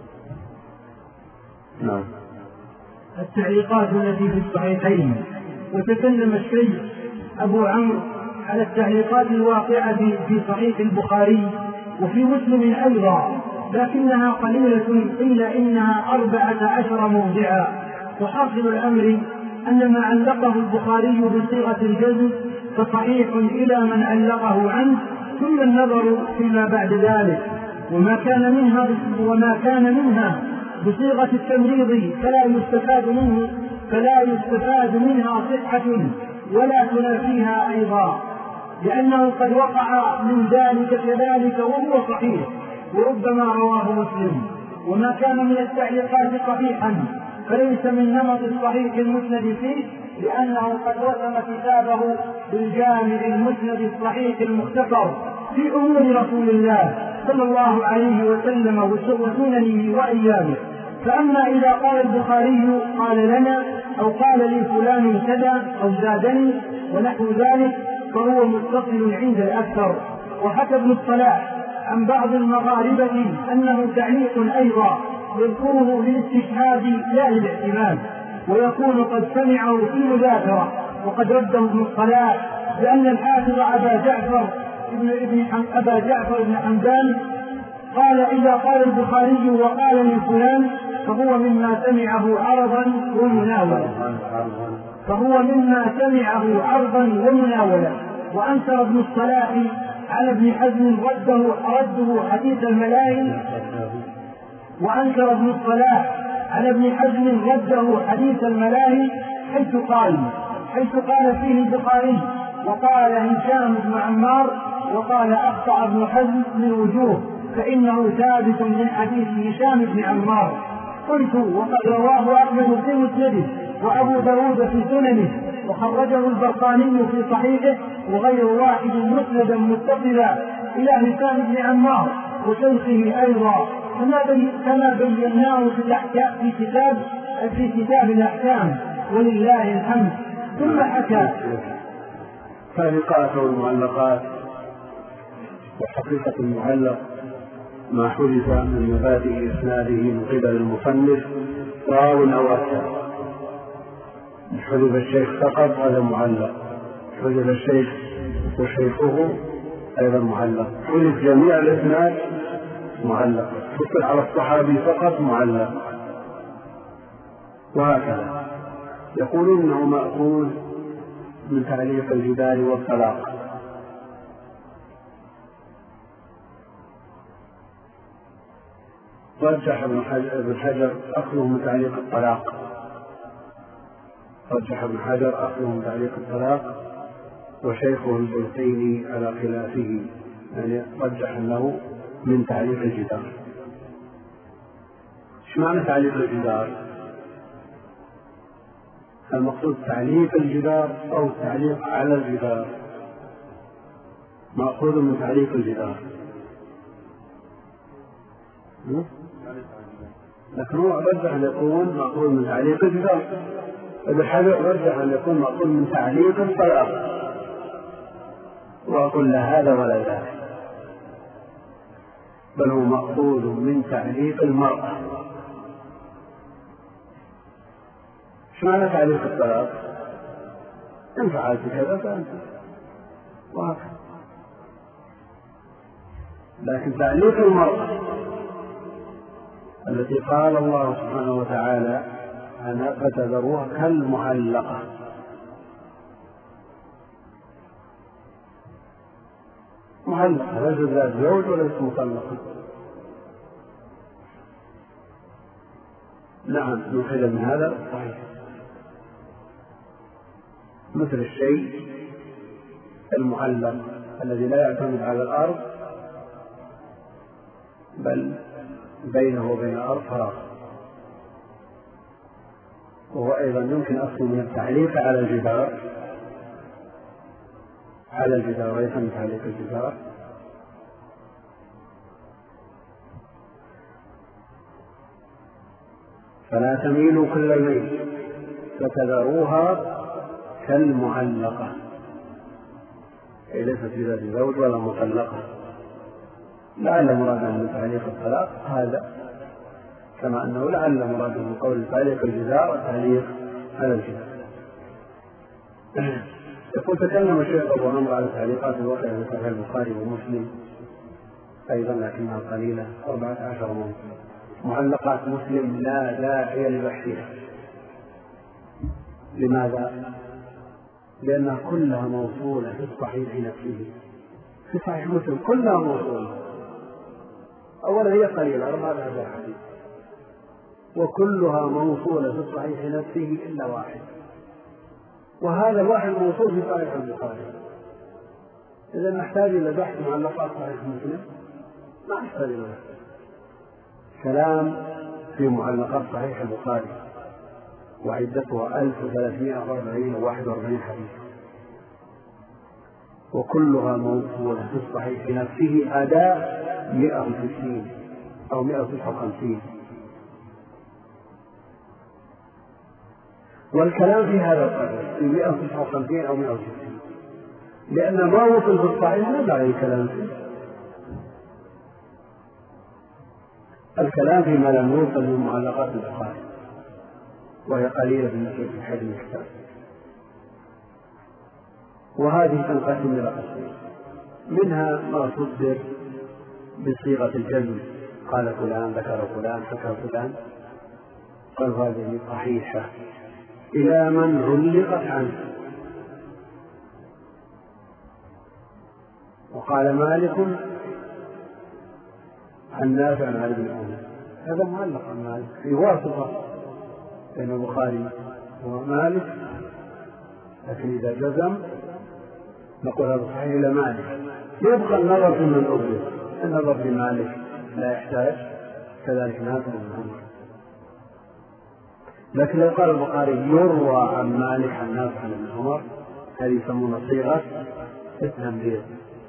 نعم. التعليقات التي في الصحيحين. وتكلم الشيخ أبو عمرو على التعليقات الواقعة في صحيح البخاري وفي مسلم أيضا، لكنها قليلة، قيل إنها أربعة عشر موضعا. وحاصل الأمر أن ما علقه البخاري بصيغة الجزم فصحيح إلى من علقه عنه، ثم النظر فيما بعد ذلك. وما كان منها وما كان منها بصيغة التمريض فلا يستفاد منه فلا يستفاد منها صحة ولا تنافيها أيضا، لأنه قد وقع من ذلك كذلك وهو صحيح، وربما رواه مسلم. وما كان من التعليقات صحيحا فليس من نمط الصحيح المسند فيه، لأنه قد وسم كتابه بالجامع المسند الصحيح المختصر في أمور رسول الله صلى الله عليه وسلم وسننه وأيامه. فأما إذا قال البخاري قال لنا أو قال لي فلان كذا أو زادني ونحو ذلك فهو متصل عند الأكثر. وحكى ابن الصلاح عن بعض المغاربة أنه تعليق أيضا يذكره للاستشهاد لا للاعتماد، ويكون قد سمعه في مذاكرة. وقد رده ابن الصلاح لأن الحافظ أبا جعفر ابن ابن أبا جعفر بن حمدان قال: إذا قال البخاري وقال من فلان فهو مما سمعه عرضا ومناولا فهو مما سمعه عرضا ومناولا. وأنكر ابن الصلاح على ابن حزم رده رده حديث الملاهي وأنكر ابن الصلاح على ابن حزم رده حديث الملاهي حيث قال حيث قال فيه البخاري: وقال هشام بن عمار، وقال أخطأ ابن حزم من وجوه، فإنه ثابت من حديث هشام بن عمار. قلت: وقد رواه أحمد في مسنده وأبو داود في سننه، وخرجه البرقاني في صحيحه وغير واحد مسندا متصلا إلى هشام بن عمار وشيخه أيضا، كما بيناه في كتاب في كتاب الأحكام، ولله الحمد. ثم حكى تعليقات والمعلقات. وحقيقة المعلق ما حدث من مبادئ إسناده من قبل المصنف راو أو أكثر. حدث الشيخ فقط هذا معلق، حدث الشيخ وشيخه أيضا معلق، حدث جميع الإسناد معلق، حدث على الصحابي فقط معلق، وهكذا. يقولون إنه مأخوذ من تعليق الجدار والطلاق. رجح ابن حجر أخذه من تعليق الطلاق رجح ابن حجر أخذه من تعليق الطلاق وشيخه البلقيني على خلافه، يعني رجح له من تعليق الجدار. ايش معنى تعليق الجدار؟ المقصود تعليق الجدار أو التعليق على الجدار؟ مأخوذ من تعليق الجدار، لكن هو رجح أن يكون مأخوذ من تعليق الجدار. ابن حجر رجح أن يكون مأخوذ من تعليق الطلاق، وأقول لا هذا ولا ذاك، بل هو مأخوذ من تعليق المرأة. ايش معنى تعليق الطلاق؟ إن فعلت كذا فأنت واقع. لكن تعليق المرأة التي قال الله سبحانه وتعالى عنها فتذروها كالمعلقة، معلقة ليست ذات زوج وليست مطلقة. نعم نوحد من هذا صحيح، مثل الشيء المعلق الذي لا يعتمد على الأرض بل بينه وبين الأرض فراغ، وهو أيضا يمكن أخذ من التعليق على الجدار على الجدار وليس من تعليق الجدار. فلا تميلوا كل الميل فتذروها كالمعلقة، أي ليست بذات زوج ولا مطلقة. لعل مرادا من تعليق الطلاق هذا، كما أنه لعل مرادا من قول تعليق الجدار التعليق على الجدار. يقول تكلم الشيخ أبو عمرو على تعليقات الواقع في صحيح البخاري ومسلم أيضا لكنها قليلة، أربعة عشر موضوع. معلقات مسلم لا داعي لبحثها. لماذا؟ لأنها كلها موصولة في الصحيح نفسه، في صحيح مسلم كلها موصولة. أولا هي قليلة أربعة عشر حديث، وكلها موصولة في الصحيح نفسه إلا واحد، وهذا الواحد موصول في صحيح البخاري. إذا نحتاج إلى بحث معلقات صحيح مسلم؟ ما نحتاج إلى بحث. كلام في معلقات صحيح البخاري وعدتها ألف وثلاثمائة وأربعين وواحد وأربعين حديث، وكلها موصولة في الصحيح نفسه أداء مئة وستين أو مئة وتسعة وخمسين. والكلام في هذا القدر في مئة وتسعة وخمسين أو مئة وستين، لأن ما وصل في الصحيح لا داعي الكلام فيه. الكلام فيما لم يوصل من معلقات البخاري، وهي قليلة بالنسبة لحجم الكتاب. وهذه تنقسم إلى قسمين، منها ما صدر بصيغة الجزم، قال فلان ذكر فلان حكى فلان، قال هذه صحيحة إلى من علقت عنه. وقال مالك عن نافع عن ابن عمر، هذا معلق عن مالك في واسطة بين البخاري ومالك، لكن إذا جزم نقول هذا صحيح إلى مالك. يبقى النظر في من أبرز، النظر في مالك لا يحتاج، كذلك نافع بن عمر. لكن لو قال البخاري يروى عن مالك عن نافع عن ابن عمر، هذه يسمونها صيغة التمريض،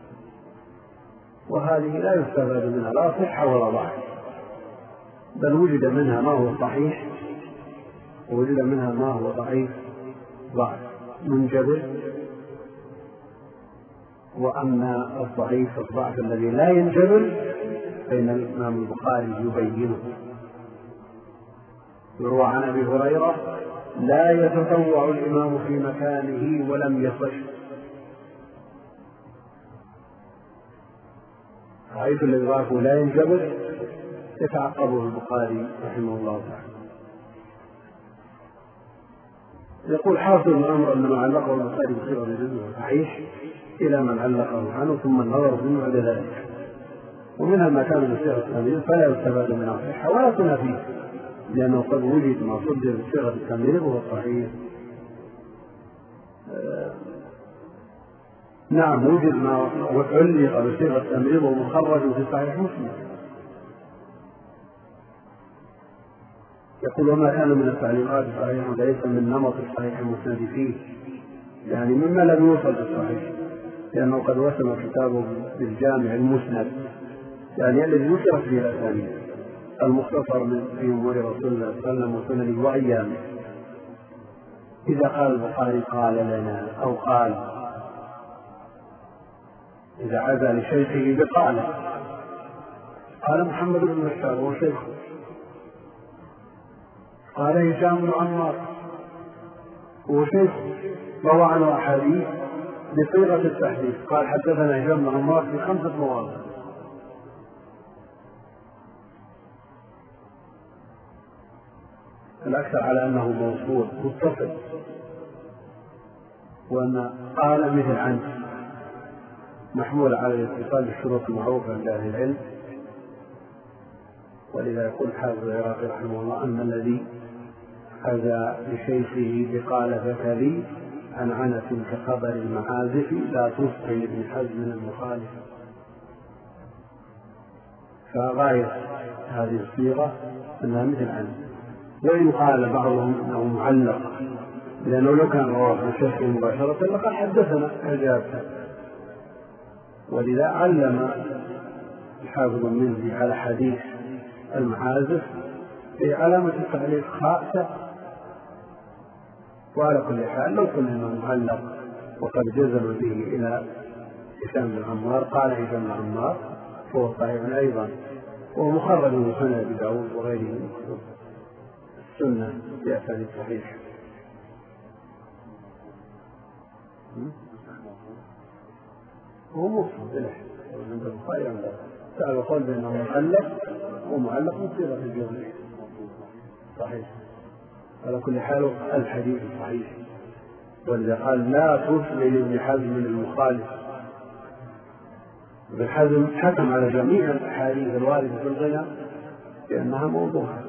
وهذه لا يستفاد منها لا صحة ولا ضعف، بل وجد منها ما هو صحيح ووجد منها ما هو ضعيف ضعف منجبر. وأما الضعيف الضعف الذي لا ينجبر فإن الإمام البخاري يبينه. يروى عن أبي هريرة لا يتطوع الإمام في مكانه ولم يصح، حيث الذي ضعفه لا ينجبر يتعقبه البخاري رحمه الله تعالى. يقول حاصل الأمر أن من علقه البخاري بصيغة الجزم صحيح إلى من علقه عنه، ثم النظر فيه بعد ذلك. ومنها ما كان من صيغة التمريض فلا يستفاد منها صحة ولا تنافيه، لأنه قد وجد ما صدر بصيغة التمريض وهو صحيح. آه نعم وجد ما علق بصيغة التمريض ومخرج في صحيح مسلم. يقول وما كان من التعليقات الصحيحة ليس من نمط الصحيح المسند فيه، يعني مما لم يوصل بالصحيح، لأنه قد وسم كتابه بالجامع المسند، يعني الذي يشرف به الأسانيد المختصر من في أمور رسول الله صلى الله عليه وسلم وسننه وأيامه. إذا قال البخاري قال لنا أو قال إذا عزى لشيخه بقاله قال محمد بن بشار هو شيخه، قال هشام بن عمار هو شيخه، روى عنه أحاديث بصيغة التحديث، قال حدثنا هشام بن عمار في خمسة مواضع. الأكثر على أنه موصول متصل، وأن قال مثل عنه محمول على الاتصال بالشروط المعروفة عند أهل العلم. ولذا يقول حافظ العراقي رحمه الله أن الذي أذى لشيخه بقال فكذي عن عنة كخبر المعازف لا تصغي لابن حزم المخالف. فغاية هذه الصيغة أنها مثل عنه، وإن قال بعضهم أنه معلق، لأنه لو كان رواه عن شيخه مباشرة لقد حدثنا إجابته. ولذا علم الحافظ المنذري على حديث المعازف بعلامة التعليق خاصة. وعلى كل حال لو كنا انه معلق وقد جزم به الى هشام بن عمار قال هشام بن عمار فهو صحيح ايضا، وهو مخرج من سنن ابي داود وغيره من كتب السنه باسانيد صحيح. هو مفرد له عند البخاري عنده تعالى قول بانه معلق ومعلق من صيغه الجمع صحيح. على كل حال الحديث صحيح، ولذا قال لا تصغي لابن حزم المخالف. ابن حزم حكم على جميع الاحاديث الوارده في الغنى بانها موضوعه،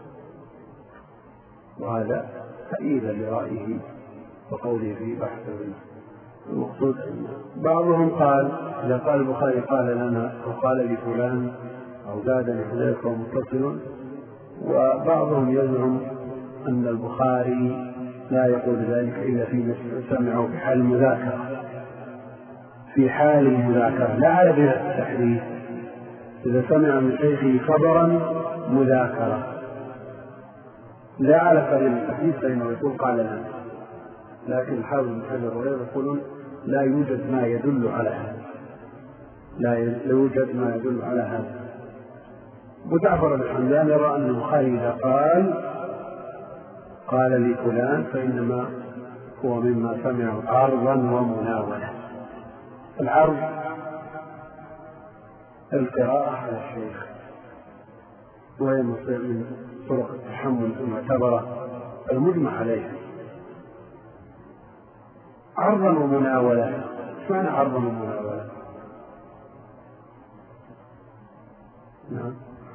وهذا تأييدا لرأيه وقوله في بحث المقصود. بعضهم قال إذا قال البخاري قال لنا أو قال لفلان أو زادني فذلك فهو متصل. وبعضهم يزعم أن البخاري لا يقول ذلك إلا في سمعه في حال المذاكرة، في حال المذاكرة لا على بناء التحديث. إذا سمع من شيخه خبرا مذاكرة لا على سبيل التحديث فإنه يقول قال لنا. لكن الحافظ بن حجر وغيره يقولون لا يوجد ما يدل على هذا، لا يوجد ما يدل على هذا. أبو جعفر الحمداني يرى أن البخاري إذا قال قال لي فلان فإنما هو مما سمعه عرضا ومناولة. العرض القراءة على الشيخ، وهي من طرق التحمل المعتبرة المجمع عليها. عرضا ومناولة، ايش معنى عرضا ومناولة؟ نعم.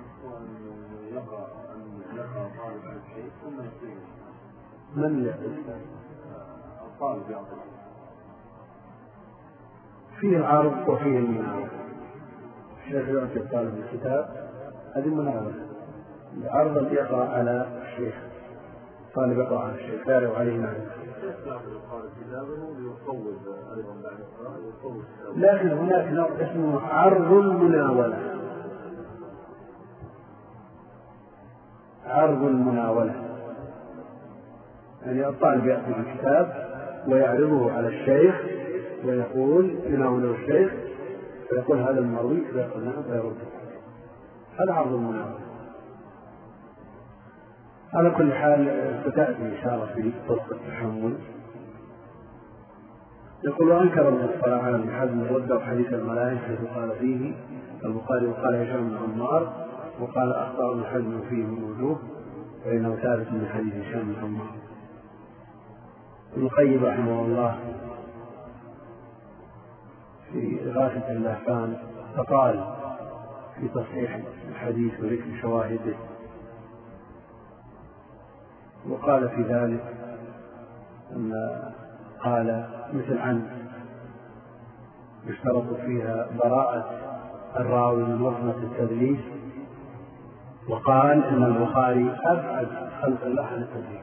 من يقول الطالب يعطي فيه العرض وفيه المناولة. الشيخ يعطي الطالب الكتاب هذه مناولة. العرض اللي يقرأ على الشيخ، طالب يقرأ على الشيخ يعرض عليه نعم. لكن هناك نوع اسمه عرض المناولة. عرض المناولة يعني الطالب يأتي بالكتاب ويعرضه على الشيخ ويقول يناوله الشيخ فيقول هذا المروي فيقول نعم فيرد. هذا عرض المناولة. على كل حال ستأتي إشارة في طرق التحمل. يقول أنكر المصطلح على ابن حزم رد حديث الملائكة حيث قال فيه البخاري وقال هشام بن عمار وقال أخطأ ابن حزم فيه من وجوه فإنه ثابت من حديث هشام بن عمار. ابن القيم رحمه الله في إغاثة اللهفان فقال في تصحيح الحديث وذكر شواهده، وقال في ذلك أن قال مثل عن يشترط فيها براءة الراوي من وهمة التدليس، وقال إن البخاري أبعد خلق الله عن التدليس،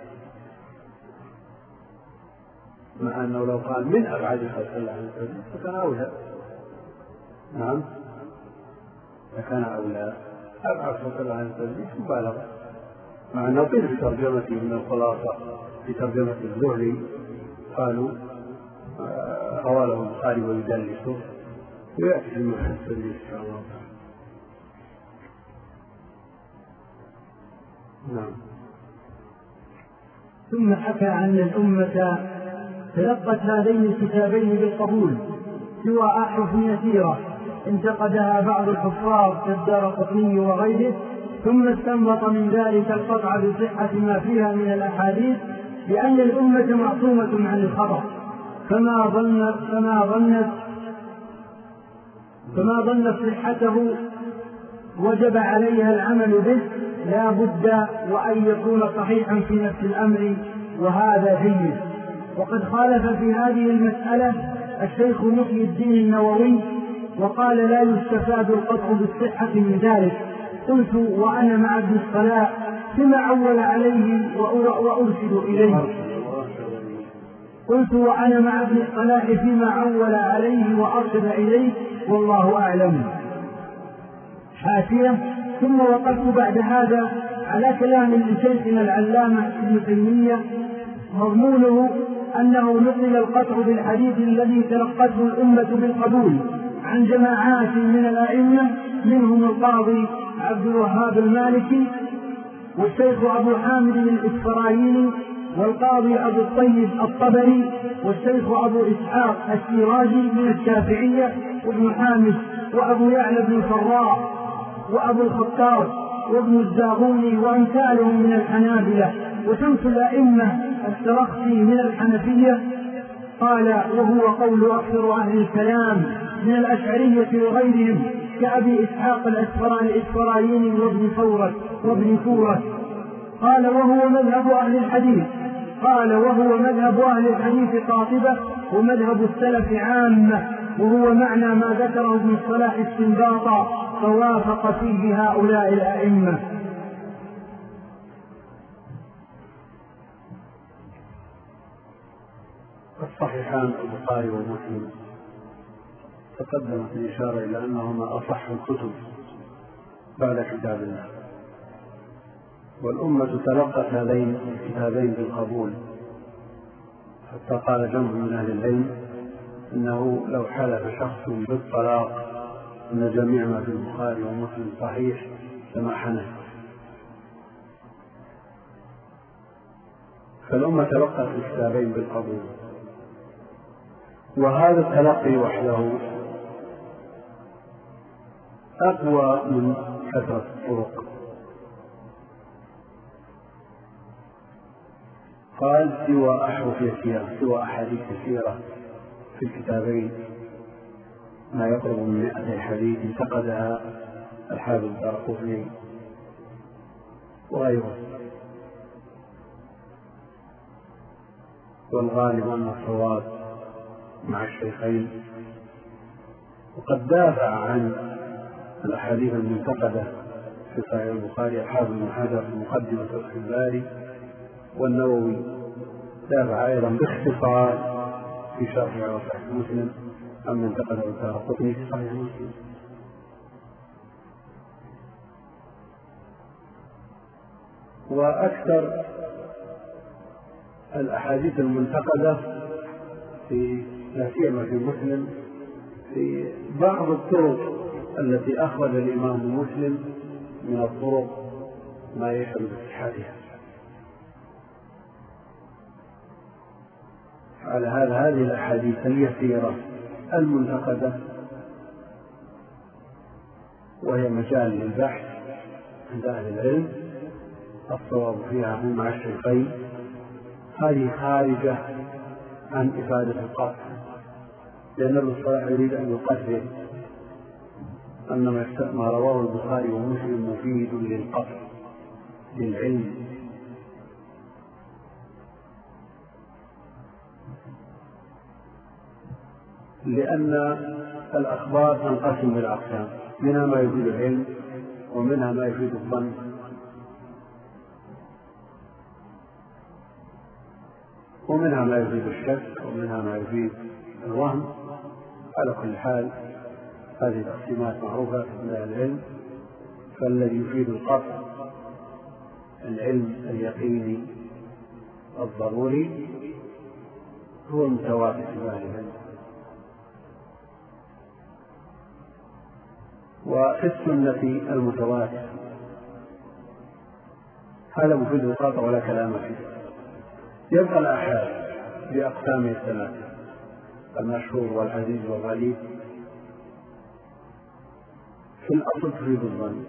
مع أنه لو قال من أبعد خلق الله عن التدليس فكان أولى. نعم فكان أولى. أبعد خلق الله عن التدليس مبالغة، مع أنه قيل في ترجمته من الخلاصة في ترجمة الزهري قالوا رواله البخاري ويدلسه، ويأتي المحسن إن شاء الله. نعم. ثم حكى أن الأمة تلقت هذين الكتابين بالقبول سوى أحرف يسيرة انتقدها بعض الحفاظ كالدارقطني وغيره، ثم استنبط من ذلك القطع بصحة ما فيها من الأحاديث لأن الأمة معصومة عن الخطأ، فما ظنت فما ظنت فما ظنت صحته وجب عليها العمل به لا بد وأن يكون صحيحا في نفس الأمر، وهذا جيد. وقد خالف في هذه المسألة الشيخ محي الدين النووي وقال لا يستفاد القطع بالصحة من ذلك. قلت وأنا مع ابن الصلاح فيما عول عليه وأرشد إليه قلت وأنا مع ابن الصلاح فيما عول عليه وأرشد إليه والله أعلم. حاشية. ثم وقفت بعد هذا على كلام لشيخنا العلامة ابن تيمية مضمونه أنه نقل القطع بالحديث الذي تلقته الأمة بالقبول عن جماعات من الأئمة منهم القاضي عبد الوهاب المالكي والشيخ أبو حامد الإسفرايني والقاضي أبو الطيب الطبري والشيخ أبو إسحاق الشيرازي من الشافعية وابن حامد وأبو يعلى بن فراء وأبو الخطاب وابن الزاغوني وأمثالهم من الحنابلة وشمس الأئمة السرخسي من الحنفية. قال وهو قول أكثر أهل الكلام من الأشعرية وغيرهم كأبي إسحاق الإسفرايني وابن فورة وابن فورة. قال وهو مذهب أهل الحديث قال وهو مذهب أهل الحديث قاطبة ومذهب السلف عامة، وهو معنى ما ذكره ابن الصلاح استنباطا فوافق فيه هؤلاء الأئمة. الصحيحان البخاري ومسلم تقدمت الإشارة إلى أنهما أصح الكتب بعد كتاب الله، والأمة تلقت هذين الكتابين بالقبول، حتى قال جمع من أهل العلم إنه لو حلف شخص بالطلاق أن جميع ما في البخاري ومسلم صحيح لما حنث. فالأمة تلقت الكتابين بالقبول، وهذا التلقي وحده أقوى من كثرة الطرق. قال سوى أحرف يسيرة سوى أحاديث يسيرة في الكتابين ما يقرب من مئة حديث انتقدها الحافظ الدارقطني وغيره، والغالب أن الصواب مع الشيخين. وقد دافع عن الأحاديث المنتقدة في صحيح البخاري الحافظ بن حجر في مقدمة فتح الباري، والنووي دافع أيضا باختصار في شرح صحيح مسلم عما انتقده الدارقطني في صحيح مسلم. وأكثر الأحاديث المنتقدة في لا سيما في مسلم في بعض الطرق التي أخرج الإمام مسلم من الطرق ما يشهد بصحتها. على هذا هذه الأحاديث اليسيرة المنتقدة وهي مجال للبحث عند أهل العلم الصواب فيها هم مع الشيخين، هذه خارجة عن إفادة القطع، لأن الصلاح يريد أن يقرر أن ما رواه البخاري ومسلم مفيد للقطع للعلم، لأن الأخبار تنقسم إلى أقسام، منها ما يفيد العلم ومنها ما يفيد الظن، ومنها ما يفيد الشك ومنها ما يفيد الوهم. على كل حال هذه التقسيمات معروفة عند أهل العلم، فالذي يفيد القطع العلم اليقيني الضروري هو المتواتر في أهل العلم، وفي السنة المتواتر. هذا مفيد القطع ولا كلام فيه. يبقى الآحاد بأقسامه الثلاثة: المشهور والعزيز والغريب. في الأصل تفيد الظن،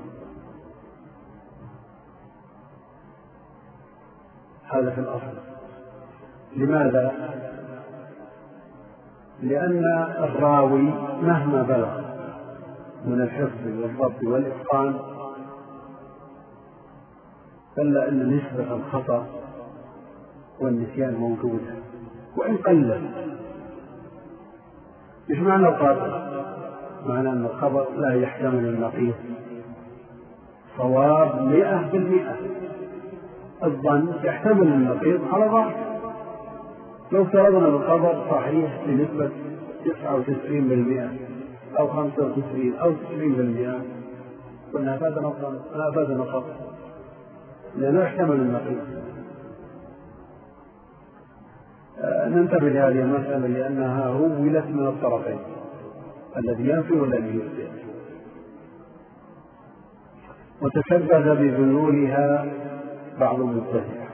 هذا في الأصل. لماذا؟ لأن الراوي مهما بلغ من الحفظ والضبط والإتقان إلا أن نسبة الخطأ والنسيان موجودة وإن قل. مش معنى القاطع، معنى أن الخبر لا يحتمل النقيض، صواب مئة بالمئة. الظن يحتمل النقيض على ضعف. لو فرضنا الخبر صحيح بنسبة تسعة وتسعين بالمئة أو خمسة وتسعين أو تسعين بالمئة قلنا هذا نقص، لأنه يحتمل النقيض. آه ننتبه لهذه المسألة لأنها هولت من الطرفين، الذي ينفي والذي يثبت، وتشبث بذنولها بعض المبتدعة.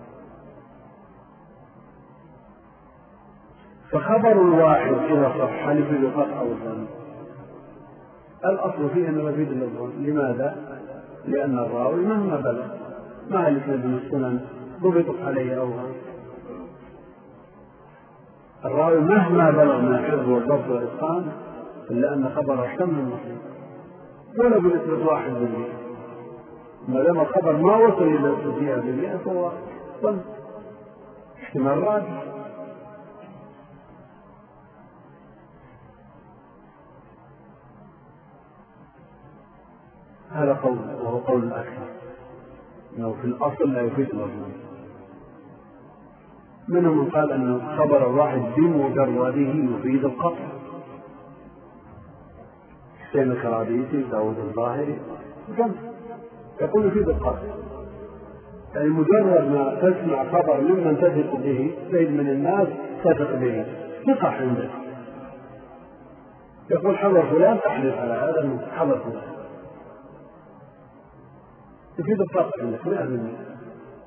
فخبر الواحد إذا صح هل يفيد القطع أو الظن؟ الأصل فيه أنه يفيد الظن. لماذا؟ لأن الراوي مهما بلغ، ما الاثنين من السنن ضبطت عليه أوهام. الراوي مهما بلغ من الحفظ والضبط والإتقان إلا أن خبره احتمل النقيض ولا بنسبة واحد بالمئة. ما دام الخبر ما وصل إلى ستين بالمئة فهو ظن، احتمال راجح. هذا قول، وهو قول الأكثر، أنه في الأصل لا يفيد الظن. منهم من قال أن الخبر الواحد بمجرده يفيد القطع، حسين الكرابيسي، داود الظاهري، يقول يفيد القطع. يعني مجرد ما تسمع خبر ممن تثق به، تجد من الناس تثق به، ثقة عندك، يقول حضر فلان، تحلف على هذا أنه حضر فلان، تفيد القطع عندك مئة بالمئة.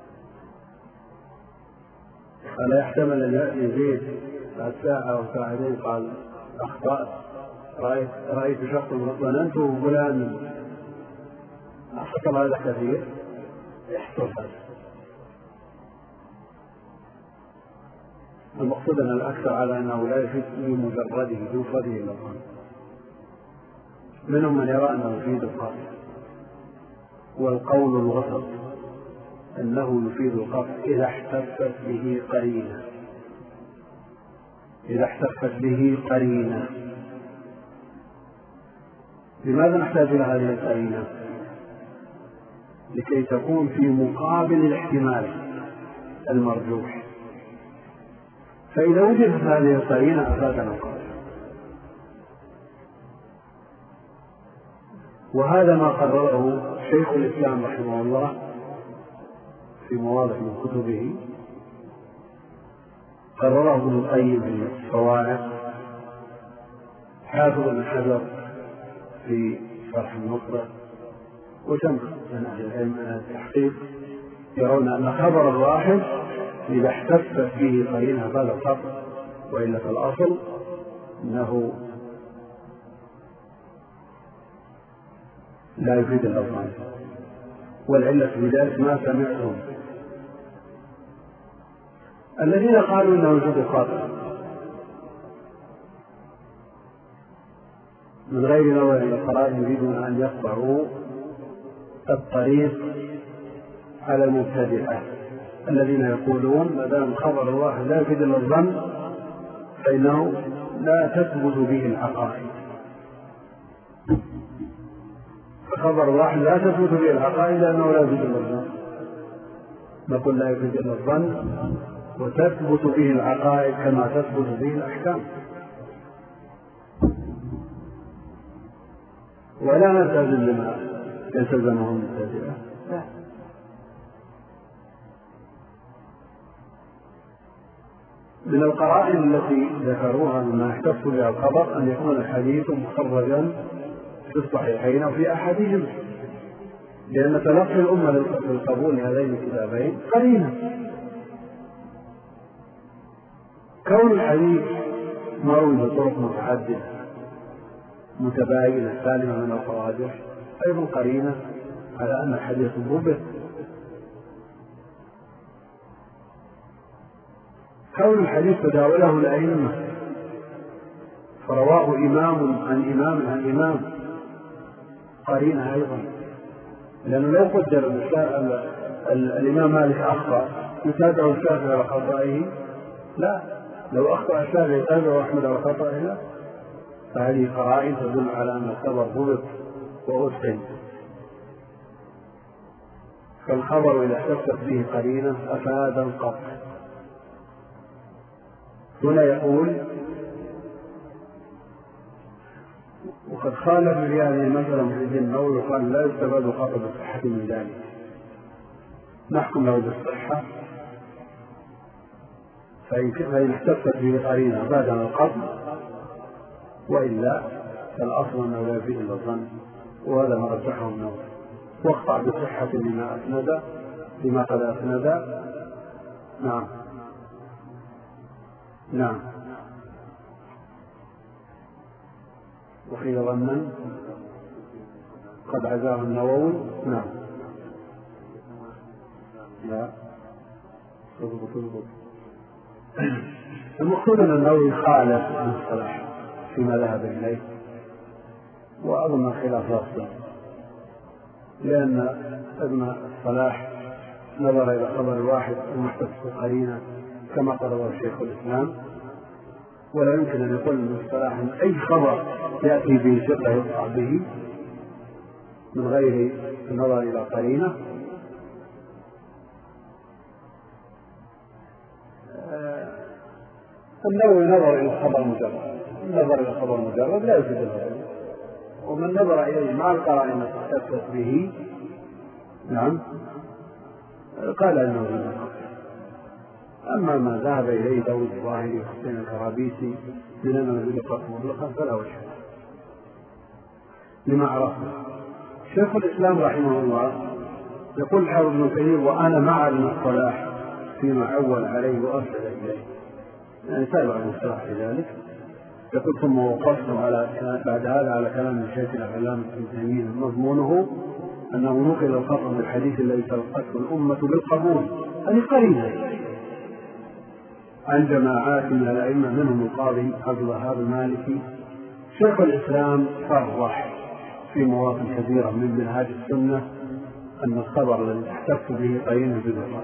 فلا يحتمل أن يأتي زيد بعد ساعة أو ساعتين قال أخطأت، رأيت رأيت شخص ظننته فلان. حصل هذا كثير، يحصل هذا. المقصود أن الأكثر على أنه لا يفيد بمجرده بمفرده إلا الظن. منهم من يرى أنه يفيد القطع، والقول الوسط أنه يفيد القطع إذا احتفت به قرينة، إذا احتفت به قرينة. لماذا نحتاج إلى هذه القرينة؟ لكي تكون في مقابل الاحتمال المرجوح. فإذا وجدت هذه القرينة أفادنا القطع. وهذا ما قرره شيخ الإسلام رحمه الله في مواضع من كتبه، قرره ابن القيم في الفوائد، حافظ بن حجر في شرح النخبة، وجمع من أهل العلم من التحقيق يرون أن خبر الواحد إذا احتفت به قرينة هذا الخبر، وإلا في الأصل أنه لا يفيد الظن. والعلة في ذلك ما سمعتم الذين قالوا إنه وجود القاطع من غير نوع من القرائن يريدون أن يقطعوا الطريق على المبتدعة الذين يقولون ما دام خبر الواحد لا يفيد الظن فإنه لا تثبت به العقائد. فخبر واحد لا تثبت به العقائد لأنه لا يفيد الظن. نقول لا يفيد الظن وتثبت به العقائد كما تثبت به الأحكام، ولا نلتزم بما يلتزمه المبتدعة. من القرائن التي ذكروها مما يحتف بها الخبر أن يكون الحديث مخرجا في الصحيحين وفي أحاديث، لأن تلقي الأمة للقبول هذين الكتابين قرينة. كون الحديث مروي بطرق متعددة متباينة سالمة من الفواجع أيضا قرينة على أن الحديث ضبط. كون الحديث تداوله الأئمة فرواه إمام عن إمام عن إمام قرينة أيضا، لأنه لو قدر الإمام مالك أخطأ يتابع الشافعي على خطئه؟ لا، لو أخطأ الشافعي يتابع أحمد على خطئه؟ لا. فهذه قرائن تدل على أن الخبر ضبط وأتقن. فالخبر إذا احتفت به قرينة أفاد القطع. هنا يقول: وقد خالف في هذه المسألة محي النووي وقال لا يستفاد الخطأ بالصحة من ذلك، نحكم له بالصحة، فإن احتفت به قرينة أفاد عن القطع، وإلا فالأصل أنه لا يفيد إلا الظن، وهذا ما رجحه النووي. واقطع بصحة لما أسند لما قد أسند. نعم نعم. وقيل ظنا قد عزاه النووي. نعم. لا تضبط تضبط. المقصود أن النووي خالف ابن الصلاح فيما ذهب إليه، وأظن الخلاف أفضل، لأن ابن الصلاح نظر إلى خبر الواحد المحتفظ قرينة كما قرره شيخ الإسلام، ولا يمكن أن يقول ابن الصلاح أن أي خبر يأتي به ثقة يقطع به من غير النظر إلى قرينة. النووي نظر إلى الخبر مجرد، النظر إلى الخبر مجرد لا يفيد الغير، ومن نظر إليه مع القرائن التي تثبت به نعم قال أنه من الخبر. أما ما ذهب إليه داود الظاهري وحسين الكرابيسي من أنه يريد القتل مطلقا فلا وجه لما عرفنا. شيخ الإسلام رحمه الله يقول الحافظ ابن كثير: وأنا مع ابن الصلاح فيما عول عليه وأرشد إليه، يعني تابع ابن الصلاح في ذلك. يقول: ثم وقفت على بعد هذا على كلام الشيخ العلامة ابن تيمية مضمونه أنه نقل الخطأ من الحديث الذي تلقته الأمة بالقبول، هذه قرينة، عن جماعات من الأئمة منهم القاضي عبد الوهاب المالكي. شيخ الإسلام صرح في مواطن كثيرة من منهاج السنة أن الخبر الذي تحتف به قرينة بالقبول،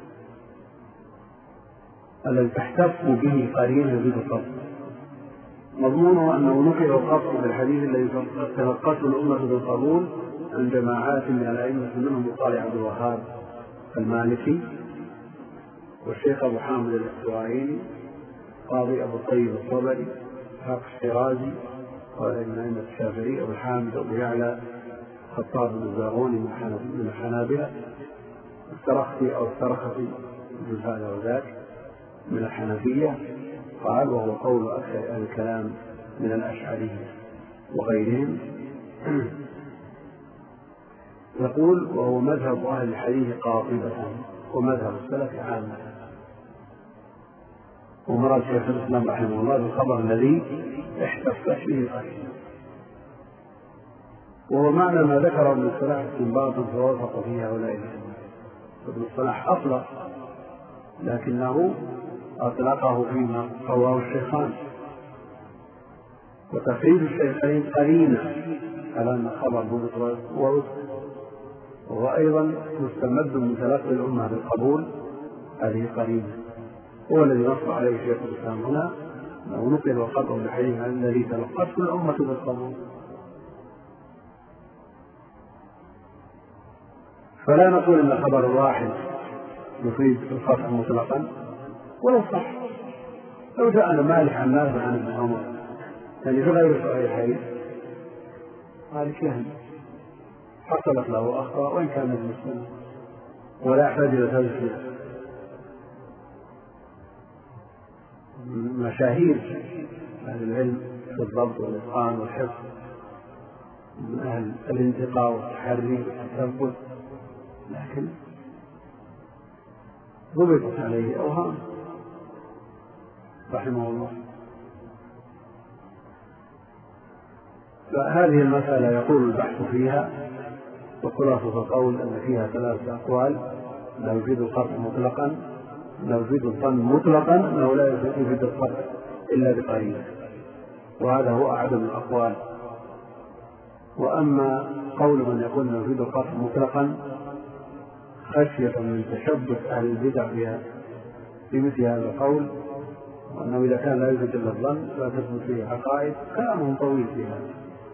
الذي تحتف به قرينة بالقبول مضمونه أنه نقل الخطأ بالحديث الذي تلقته الأمة بالقبول عن جماعات من الأئمة منهم القاضي عبد الوهاب المالكي والشيخ أبو حامد الاستوائيني، قاضي أبو الطيب الطبري، إسحاق الشيرازي، قال من أئمة الشافعي، أبو حامد أبو يعلى، خطاب بن الزاغوني من الحنابلة، السرخسي أو السرخسي من هذا وذاك من الحنفية، قال وهو قول أكثر أهل الكلام من الأشعرية وغيرهم. يقول: وهو مذهب أهل الحديث قاطبة ومذهب السلف عامة. ومراد شيخ الإسلام رحمه الله بالخبر الذي احتفت به قرينة، وهو معنى ما ذكره ابن الصلاح استنباطا فوافق فيه هؤلاء الأئمة. ابن الصلاح أطلق، لكنه أطلقه فيما رواه الشيخان، وتخريج الشيخين قرينة على أن الخبر ضبط ووثق، وهو أيضا مستمد من تلقي الأمة بالقبول، هذه قرينة. هو الذي نص عليه شيخ الإسلام هنا أنه نقل الخطأ بالحديث الذي تلقته الأمة بالقبول. فلا نقول أن خبر واحد يفيد الخطأ مطلقا، ولا صح. لو جاءنا مالك عن نافع عن ابن عمر يعني في غير الصحيحين مالك يهم حصلت له أخطاء وإن كان من السنة ولا يحتاج إلى تزكية. مشاهير أهل العلم في الضبط والإتقان والحفظ من أهل الانتقاء والتحري والتثبت، لكن ضبطت عليه أوهام رحمه الله. فهذه المسألة يقول البحث فيها، وخلاصة القول أن فيها ثلاثة أقوال: لا يفيد القطع مطلقا، لا يفيد الظن مطلقا، أنه لا يفيد القطع إلا بقرينة، وهذا هو أعدم الأقوال. وأما قول من يقول لا يفيد القطع مطلقا خشية من تشبث أهل البدع بها بمثل هذا القول، وأنه إذا كان لا يوجد إلا الظن لا تثبت فيه عقائد، كلامهم طويل في هذا.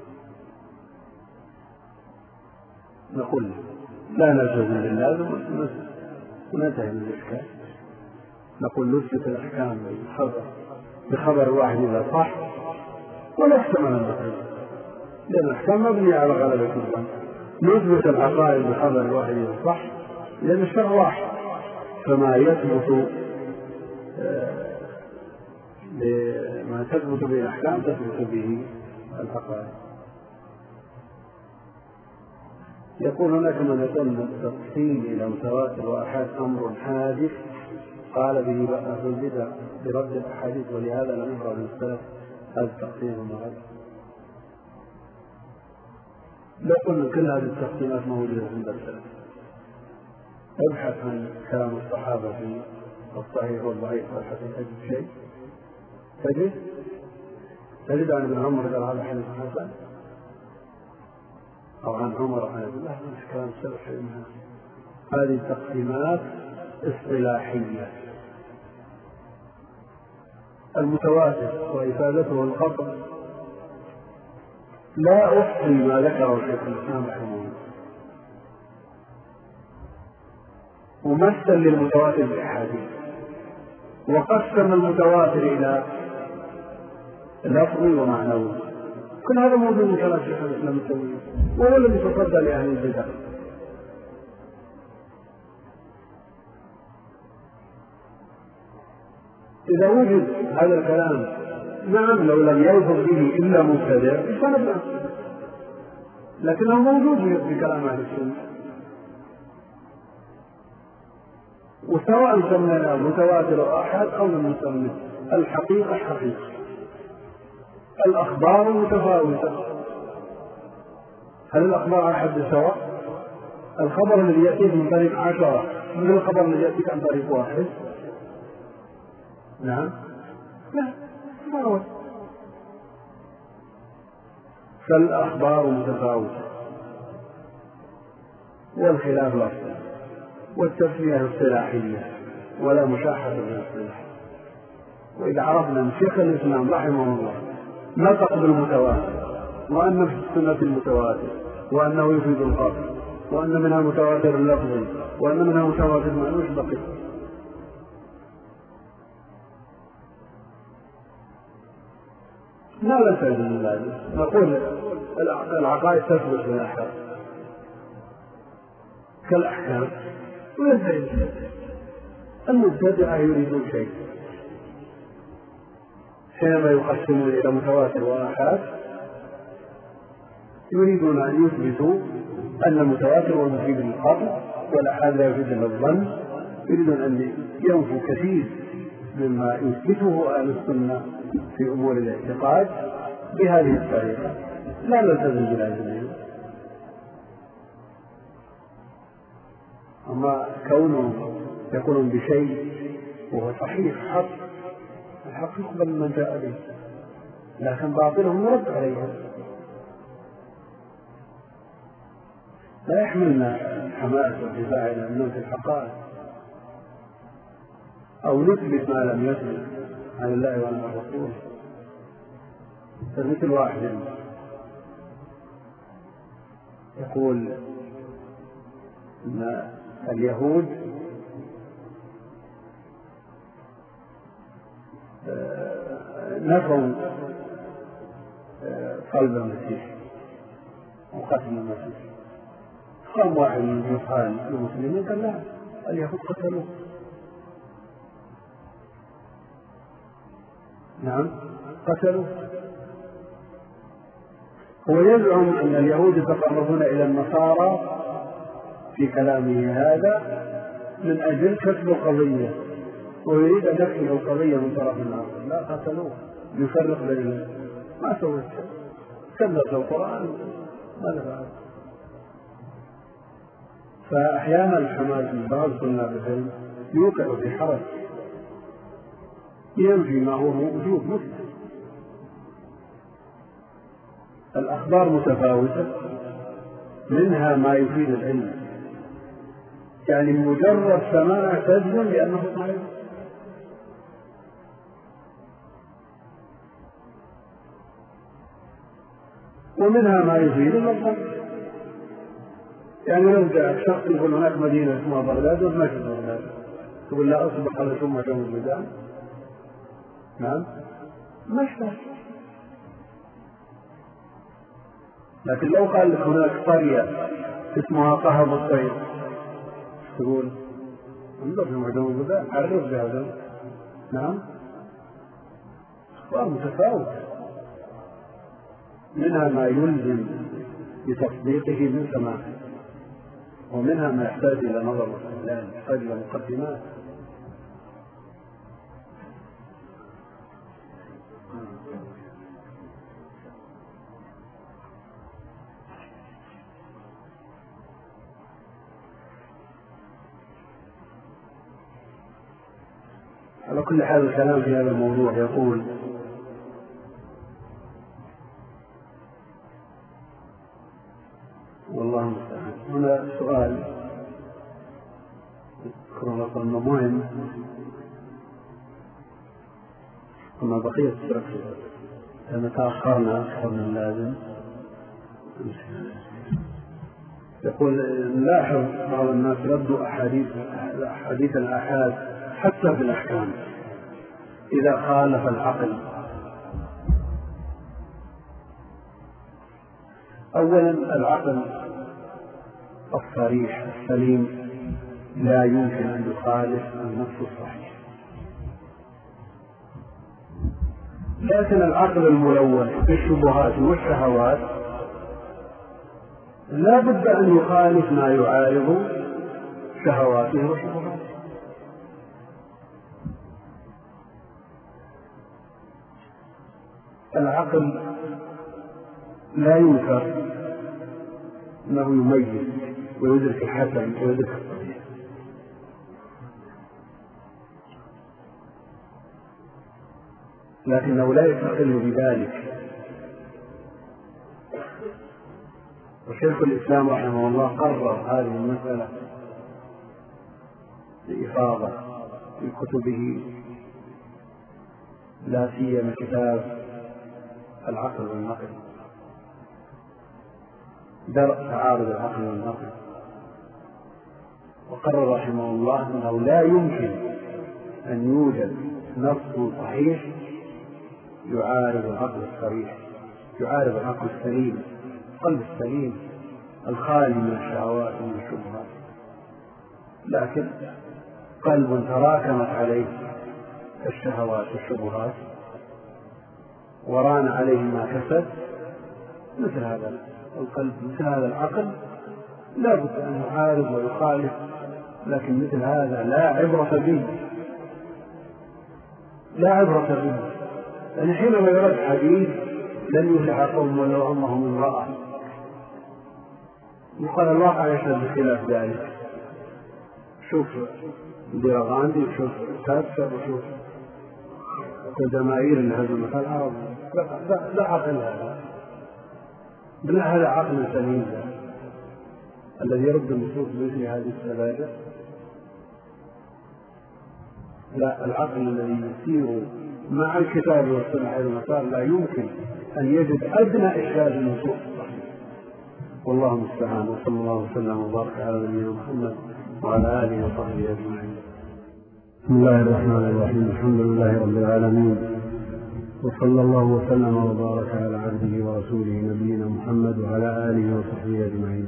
نقول لا نلتزم باللازم وننتهي من الإشكال. نقول نثبت الأحكام بالخبر بخبر واحد إذا صح ولا يحتمل النقل، لأن الأحكام مبنية على غلبة الظن. نثبت العقائد بخبر واحد إذا صح، لأن الشرع واحد، فما يثبت ما تثبت به الأحكام تثبت به العقائد. يقول هناك من يقول التقسيم إلى متواتر وآحاد أمر حادث قال به أهل البدع برد الأحاديث، ولهذا لم يقرأ من السلف هذا التقسيم المرض. لا قلنا كل هذه التقسيمات موجودة عند السلف. ابحث عن كلام الصحابة في الصحيح والضعيف والحسن تجد شيء، تجد تجد عن ابن عمر قال هذا حديث حسن، أو عن عمر عن ابن الله مش كلام السلف شيء منها. هذه تقسيمات اصطلاحية. المتواتر وإفادته القطع لا أحصي ما ذكره شيخ الإسلام رحمه الله، ممثل للمتواتر بالأحاديث، وقسم المتواتر إلى لفظي ومعنوي. كل هذا موجود من كلام شيخ الإسلام التوحيد، وهو الذي تصدى لأهل البدع. إذا وجد هذا الكلام نعم لو لم يلفظ به إلا مبتدع فنبدأ، لكنه موجود في كلام أهل السنة. وسواء سمينا متواتر وآحاد أو لم نسميه، الحقيقة حقيقة، الأخبار متفاوتة. هل الأخبار على حد سواء؟ الخبر الذي يأتيك من طريق عشرة من الخبر الذي يأتيك عن طريق واحد؟ نعم، لا، ما هو. فالأخبار متفاوتة، والخلاف الأصل، والتسمية اصطلاحية ولا مشاحة بالاصطلاح. وإذا عرفنا أن شيخ الإسلام رحمه الله نطق بالمتواتر، وأن في السنة المتواتر، وأنه يفيد القطع، وأن منها متواتر اللفظي، وأن منها متواتر معنوي، وش بقي؟ لا نلتزم من ذلك، نقول العقائد تثبت بالأحكام كالأحكام وينتهي. المبتدعة يريدون شيء، حينما يقسمون إلى متواتر وآحاد يريدون أن يثبتوا أن المتواتر هو المفيد للقطع والآحاد لا يفيد إلا الظن. يريدون أن ينفوا كثير مما يثبته أهل السنة في أمور الاعتقاد بهذه الطريقة. لا نلتزم بالعلم. أما كونهم يقولون بشيء وهو صحيح حق، الحق يقبل من جاء به، لكن باطلهم يرد عليهم. لا يحملنا حماس والدفاع إلى أن ننفي الحقائق أو نثبت ما لم يثبت عن الله وعن الرسول. فمثل واحد يقول أن اليهود نفوا قلب المسيح وقتل المسيح. قام واحد من جهال المسلمين قال لا، اليهود قتلوه. نعم قتلوه. هو يزعم أن اليهود يتقربون إلى النصارى في كلامه هذا من أجل كسب القضية، ويريد أن يكسب القضية من طرف آخر. لا قتلوه يفرق بينهم، ما سوى شيء، كذب القرآن ما نفعل. فأحيانا الحماس من بعض طلاب العلم يوقع في حرج، ينفي ما هو موجود مثل الأخبار متفاوتة، منها ما يفيد العلم، يعني مجرد سماع تجزم لأنه صحيح، ومنها ما يفيد الظن. يعني لو جاء شخص يقول هناك مدينة اسمها بغداد وما في بغداد، تقول لا أصبح على ثم جو البلدان. نعم مشتى. لكن لو قال لك هناك قرية اسمها قهب الطير، تقول انظر في معجم البلدان عرف بهذا. نعم أخبار متفاوتة، منها ما يلزم بتصديقه من سماعه، ومنها ما يحتاج إلى نظر واستدلال، يحتاج إلى مقدمات. على كل حال الكلام في هذا الموضوع يقول والله المستعان. هنا سؤال ذكر أنه مهم، وما بقيت تركز لأن تأخرنا أكثر من اللازم. يقول نلاحظ بعض الناس ردوا أحاديث أحاديث الآحاد حتى في الأحكام إذا خالف العقل. أولا العقل الصريح السليم لا يمكن أن يخالف النص الصحيح، لكن العقل الملون بالشبهات والشهوات لا بد أن يخالف ما يعارض شهواته وشبهاته. العقل لا ينكر أنه يميز ويدرك الحسن ويدرك الصحيح، لكنه لا يستقل بذلك. وشيخ الإسلام رحمه الله قرر هذه المسألة بإفاضة في كتبه، لا سيما كتاب العقل والنقل، درء تعارض العقل والنقل. وقرر رحمه الله أنه لا يمكن أن يوجد نص صحيح يعارض العقل الصريح، يعارض العقل السليم، القلب السليم الخالي من الشهوات ومن الشبهات. لكن قلب تراكمت عليه الشهوات والشبهات وران عليه ما كسب، مثل هذا القلب مثل هذا العقل لا بد أن يعارض ويخالف، لكن مثل هذا لا عبرة به، لا عبرة به. يعني حينما يرد حديث لن يفلح قوم ولو أمهم امرأة، يقال الواقع يشهد بخلاف ذلك. شوف ديرغاندي وشوف تاتشر وشوف الجماهير اللي هزمت العرب، لا عقل هذا، بل هذا عقل سليم الذي يرد النصوص مثل هذه السذاجة. لا، العقل الذي يسير مع الكتاب والسنة على المسار لا يمكن أن يجد أدنى إشكال النصوص الصحيحة. والله المستعان، وصلى الله وسلم وبارك على نبينا محمد وعلى آله وصحبه أجمعين. بسم الله الرحمن الرحيم، الحمد لله رب العالمين، وصلى الله وسلم وبارك على عبده ورسوله نبينا محمد وعلى آله وصحبه أجمعين.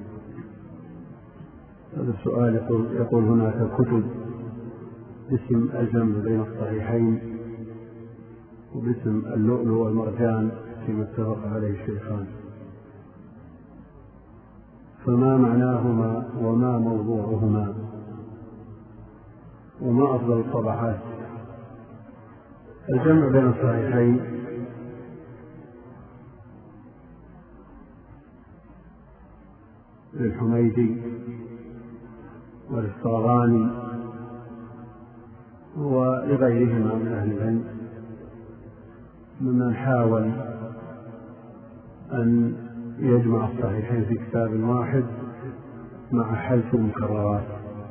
هذا السؤال يقول, يقول هناك كتب باسم الجمع بين الصحيحين وباسم اللؤلؤ والمرجان فيما اتفق عليه الشيخان، فما معناهما وما موضوعهما وما أفضل الطبعات؟ الجمع بين الصحيحين للحميدي وللصاغاني ولغيرهما من أهل العلم ممن حاول أن يجمع الصحيحين في كتاب واحد مع حذف المكررات.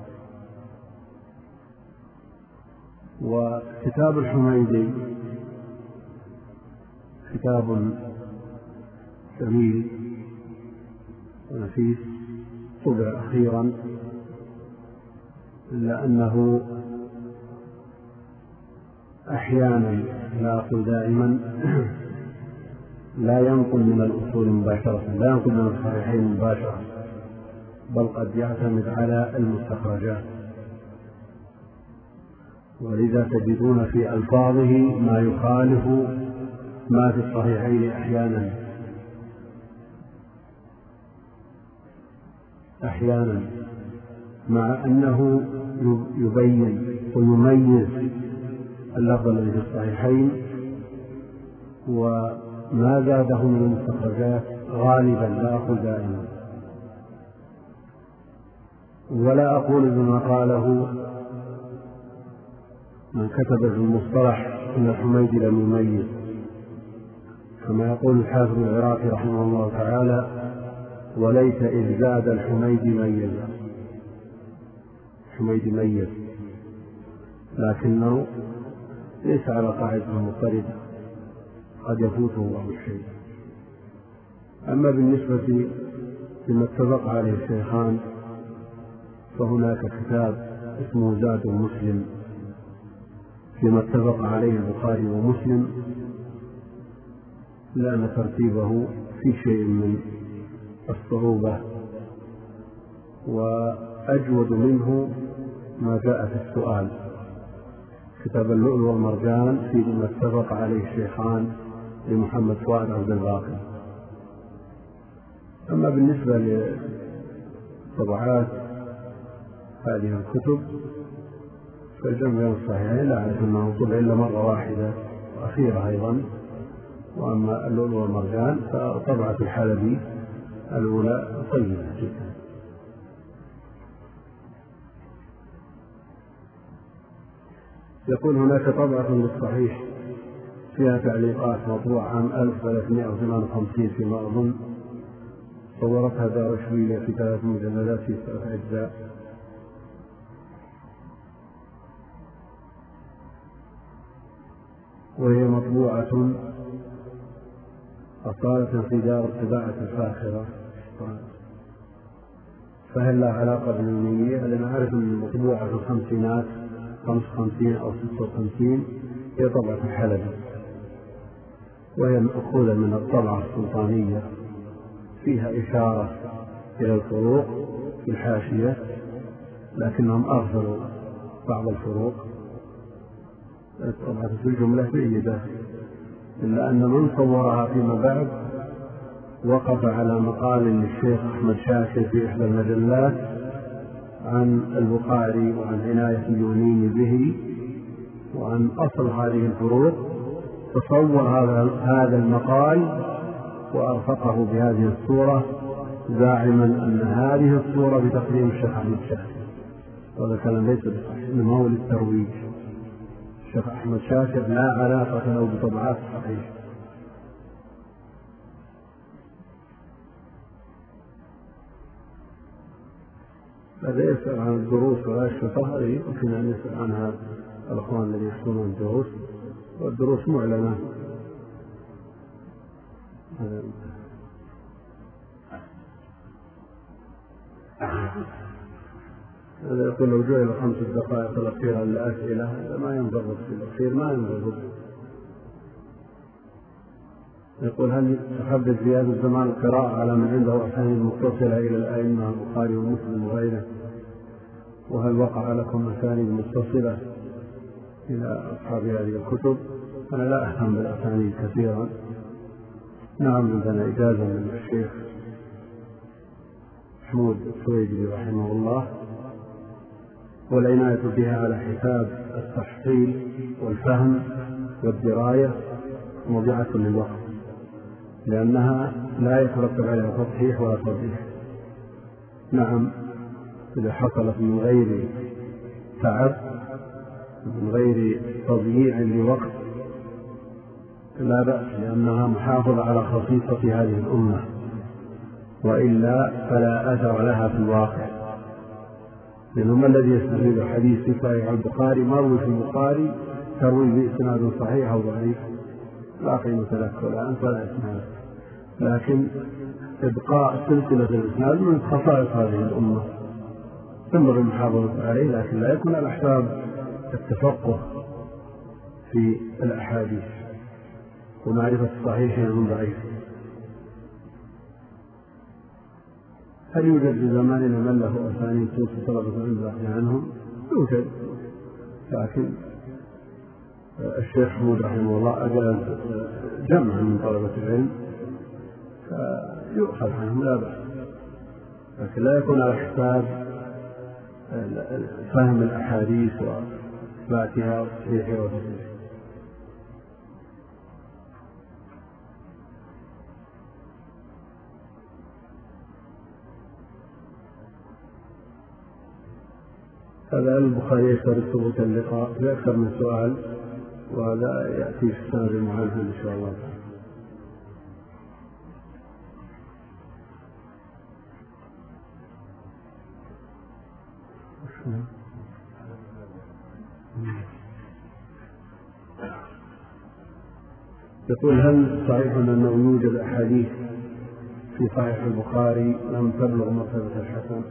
وكتاب الحميدي كتاب جميل ونفيس طبع أخيرا، إلا أنه أحيانا لا أقول دائما لا ينقل من الأصول مباشرة، لا ينقل من الصحيحين مباشرة، بل قد يعتمد على المستخرجات، ولذا تجدون في ألفاظه ما يخالف ما في الصحيحين أحيانا أحيانا مع أنه يبين ويميز اللفظ الذي في الصحيحين، وما زاده من المستخرجات غالبا، لا أقول دائما، ولا أقول بما قاله من كتب في المصطلح أن الحميدي لم يميز، كما يقول الحافظ العراقي رحمه الله تعالى: وليس إذ زاد الحميدي ميزا. الحميدي ميز لكنه ليس على قاعدة مضطردة، قد يفوته بعض الشيء. أما بالنسبة لما اتفق عليه الشيخان فهناك كتاب اسمه زاد مسلم فيما اتفق عليه البخاري ومسلم، لأن ترتيبه في شيء من الصعوبة، وأجود منه ما جاء في السؤال كتاب اللؤلؤ والمرجان فيما اتفق عليه الشيخان لمحمد فؤاد عبد الباقي. أما بالنسبة لطبعات هذه الكتب فالجمع بين الصحيحين لا أعرف أنه طبع إلا مرة واحدة وأخيرة أيضا. وأما اللؤلؤ والمرجان فطبعة الحلبي الأولى طيبة جدا. يقول هناك طبعة للصحيح فيها تعليقات مطبوعة عام ألف وثلاثمائة وثمانية وخمسين فيما أظن، صورتها دار شويلة في ثلاث مجلدات في ثلاث أجزاء، وهي مطبوعة أصالة في دار الطباعة الفاخرة، فهل لها علاقة بالمية؟ لأن أعرف أن المطبوعة في الخمسينات خمس وخمسين أو ستة وخمسين هي طبعة الحلبي، وهي مأخوذة من الطبعة السلطانية، فيها إشارة إلى الفروق في الحاشية، لكنهم أغفلوا بعض الفروق. الطبعة في الجملة جيدة، إلا أن من صورها فيما بعد وقف على مقال للشيخ أحمد شاكر في إحدى المجلات عن البخاري وعن عناية اليونيني به وعن أصل هذه الفروق، تصور هذا هذا المقال وأرفقه بهذه الصورة زاعما أن هذه الصورة بتقديم الشيخ أحمد شاكر، وهذا كلام ليس بصحيح، إنما هو للترويج. الشيخ أحمد شاكر لا علاقة له بطبعات صحيح. هذا يسأل عن الدروس ولا الشفاء، يمكن أن يسأل عنها الأخوان الذين يحصلون الدروس، والدروس معلنة. هذا يقول لو جعل خمس دقائق الأخيرة للأسئلة هذا ما ينضبط في الأخير، ما ينضبط. يقول هل تحدد في هذا الزمان القراءة على من عنده أسانيد متصلة إلى الأئمة البخاري ومسلم وغيره؟ وهل وقع لكم أسانيد متصلة إلى أصحاب هذه الكتب؟ أنا لا أهتم بالأسانيد كثيرا. نعم عندنا إجازة من الشيخ محمود السويدي رحمه الله، والعناية بها على حساب التحصيل والفهم والدراية مضيعة للوقت، لأنها لا يترتب عليها تصحيح ولا تصحيح. نعم إذا حصلت من غير تعب من غير تضييع لوقت لا بأس، لأنها محافظة على خصيصة هذه الأمة، وإلا فلا أثر لها في الواقع. لأنه ما الذي يستفيد الحديث في صحيح البخاري مروي في البخاري تروي بإسناد صحيح أو ضعيف؟ لا قيمة لك ولا أنت ولا إسناد. لكن إبقاء سلسلة الإسناد من خصائص هذه الأمة تنبغي المحافظة عليه، لكن لا يكون على حساب التفقه في الأحاديث ومعرفة الصحيح من ضعيف. هل يوجد في زماننا من له أسانيد توصي طلبة العلم عنهم؟ يوجد، لكن الشيخ حمود رحمه الله أجاز جمع من طلبة العلم فيؤخذ عنهم لا بأس، لكن لا يكون على حساب فهم الأحاديث وإثباتها وتصحيحها وتصحيحها. هذا البخاري يشترط ثبوت اللقاء في أكثر من سؤال، وهذا يأتي في السنة المعالجة إن شاء الله. يقول هل صحيح أنه يوجد أحاديث في صحيح البخاري لم تبلغ مرتبة الحسن؟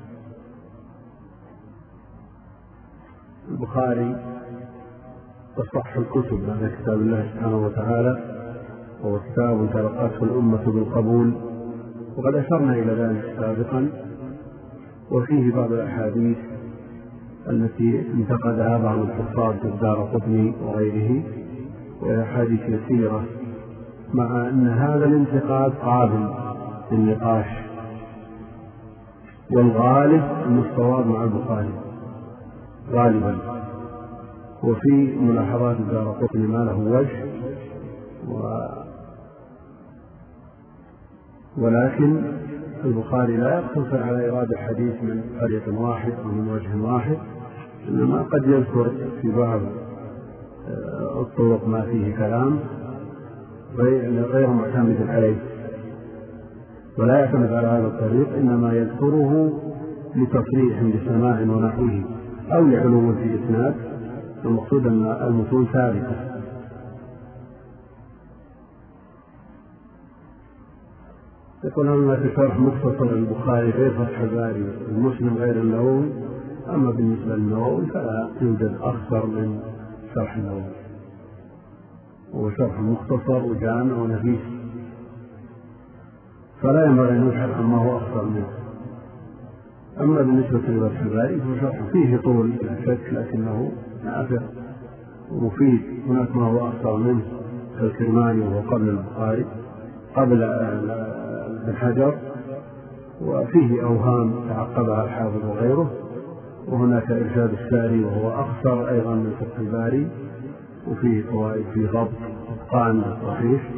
البخاري أصح الكتب بعد كتاب الله سبحانه وتعالى، وهو كتاب تلقته الأمة بالقبول، وقد أشرنا إلى ذلك سابقا. وفيه بعض الأحاديث التي انتقدها بعض الحفاظ كالدارقطني وغيره، وأحاديث يسيرة، مع أن هذا الانتقاد قابل للنقاش، والغالب أن الصواب مع البخاري غالبا. وفي ملاحظات الدارقطني ما له وجه، و... ولكن البخاري لا يقتصر على إيراد الحديث من طريق واحد أو من وجه واحد، إنما قد يذكر في بعض الطرق ما فيه كلام غير معتمد عليه، ولا يعتمد على هذا الطريق، إنما يذكره لتصريح بسماع ونحوه أو لعلو في إسناد. المقصود أن المتون ثابتة. يقول هناك شرح مختصر البخاري غير فتح الباري، المسلم غير النووي، أما بالنسبة للنووي فلا يوجد أخطر من شرح النووي، هو شرح مختصر وجامع ونفيس، فلا ينبغي أن يبحث عما هو أخطر منه. أما بالنسبة لفتح الباري فهو شرح فيه طول لا شك، لكنه نافع ومفيد. هناك ما هو أخطر منه كالكرماني وهو قبل البخاري قبل ابن حجر، وفيه أوهام تعقبها الحافظ وغيره. وهناك إرشاد الساري وهو أخطر أيضا من فتح الباري، وفيه فوائد في ضبط إتقان الصحيح.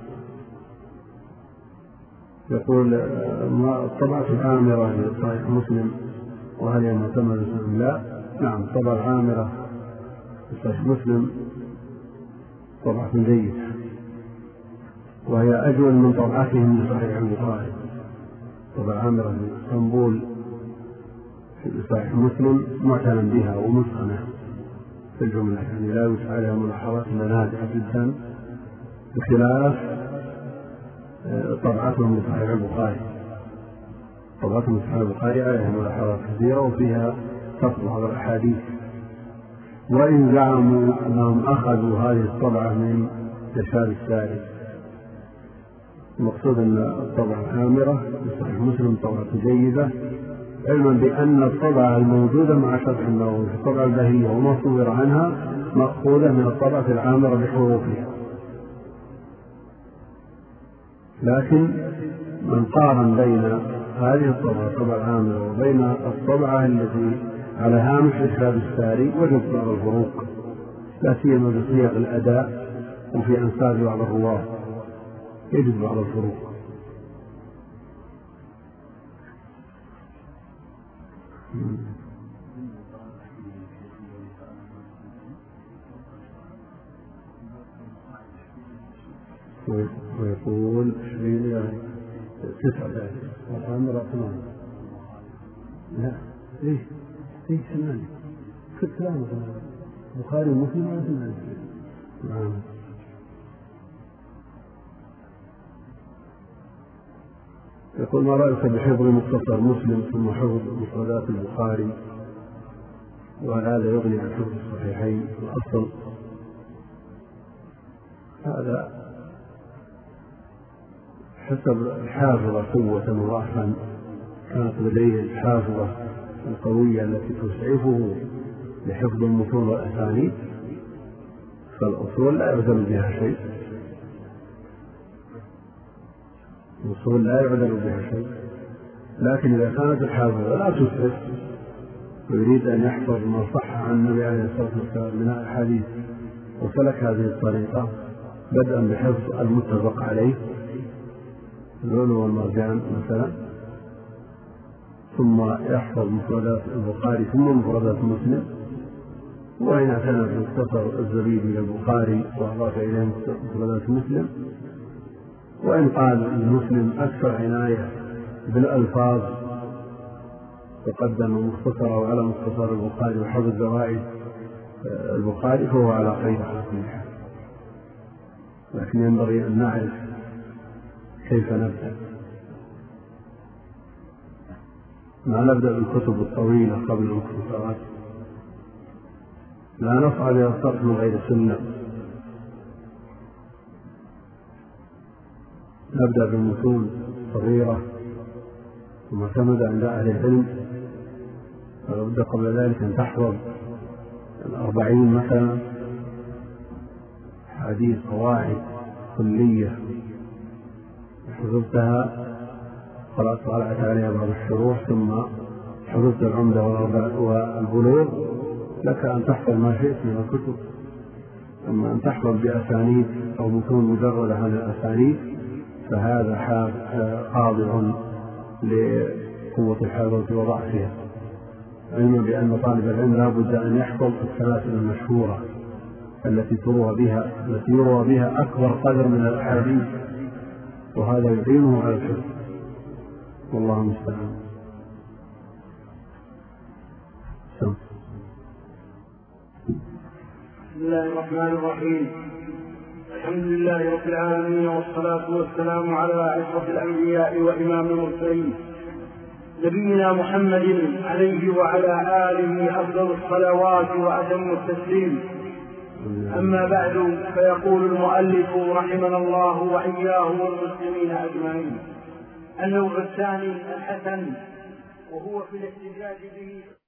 يقول الطبعة العامرة لصحيح مسلم وهل هي معتمدة أم لا؟ نعم، الطبعة العامرة لصحيح مسلم طبعة جيدة، وهي أجود من طبعتهم لصحيح البخاري. الطبعة العامرة في اسطنبول في صحيح مسلم معتنى بها ومتقنة في الجملة، يعني لا يوجد عليها ملاحظات إلا نادرة جدا، بخلاف طبعتهم لصحيح البخاري. طبعتهم لصحيح البخاري عليها ملاحظات كثيرة وفيها فصل بعض الأحاديث، وإن زعموا أنهم أخذوا هذه الطبعة من إرشاد الساري. المقصود أن الطبعة العامرة لصحيح مسلم طبعة جيدة، علما بأن الطبعة الموجودة مع شرح النووي في الطبعة البهية وما صور عنها مأخوذة من الطبعة العامرة بحروفها. لكن من قارن بين هذه الطبعة الطبعة العامة وبين الطبعة التي على هامش إرشاد الساري وجد بعض الفروق، لا سيما بصيغ الأداء وفي أنساب بعض الرواة يجد بعض الفروق. ويقول عشرين يعني تسعة ذلك والأمر ثمانية. لا إيه إيه ثمانية في الكلام البخاري ومسلم على ثمانية. نعم. يقول ما رأيك بحفظ مختصر مسلم ثم حفظ مفردات البخاري وهل هذا يغني عن حفظ الصحيحين؟ الأصل هذا حسب الحافظة قوة وضعفا، كانت لديه الحافظة القوية التي تسعفه لحفظ المتون والأسانيد فالأصول لا يعدل بها شيء، الأصول لا يعدل بها شيء. لكن إذا كانت الحافظة لا تسعف ويريد أن يحفظ ما صح عن النبي عليه الصلاة والسلام من الأحاديث وسلك هذه الطريقة بدءا بحفظ المتفق عليه اللؤلؤ والمرجان مثلا، ثم يحفظ مفردات البخاري ثم مفردات مسلم، وإن اعتنى بمختصر الزبيدي للبخاري وأضاف إليه مفردات مسلم، وإن قال المسلم أكثر عناية بالألفاظ وقدم مختصره على مختصر البخاري وحفظ زوائد البخاري فهو على خير حقيقة. لكن ينبغي أن نعرف كيف نبدأ. ما نبدأ بالكتب الطويلة قبل المختصرات، لا نفعل إلى الصرف من غير سنة، نبدأ بمتون صغيرة ومعتمدة عند أهل العلم، فلابد قبل ذلك أن تحفظ الأربعين مثلا حديث قواعد كلية حفظتها قرأت طلعت عليها بعض الشروح ثم حفظت العمدة والبلوغ، لك أن تحفظ ما شئت من الكتب. أما أن تحفظ بأسانيد أو متون مجردة عن الأسانيد فهذا خاضع لقوة الحافظة وضعفها، علما بأن طالب العلم لا بد أن يحفظ السلاسل المشهورة التي تروى بها التي يروى بها أكبر قدر من الأحاديث، وهذا يعينه على الحفظ، والله المستعان. بسم الله الرحمن الرحيم، الحمد لله رب العالمين، والصلاة والسلام على أشرف الأنبياء وإمام المرسلين نبينا محمد عليه وعلى آله أفضل الصلوات وأتم التسليم. أما بعد، فيقول المؤلف رحمنا الله وإياه والمسلمين أجمعين: النوع الثاني الحسن، وهو في الاحتجاج به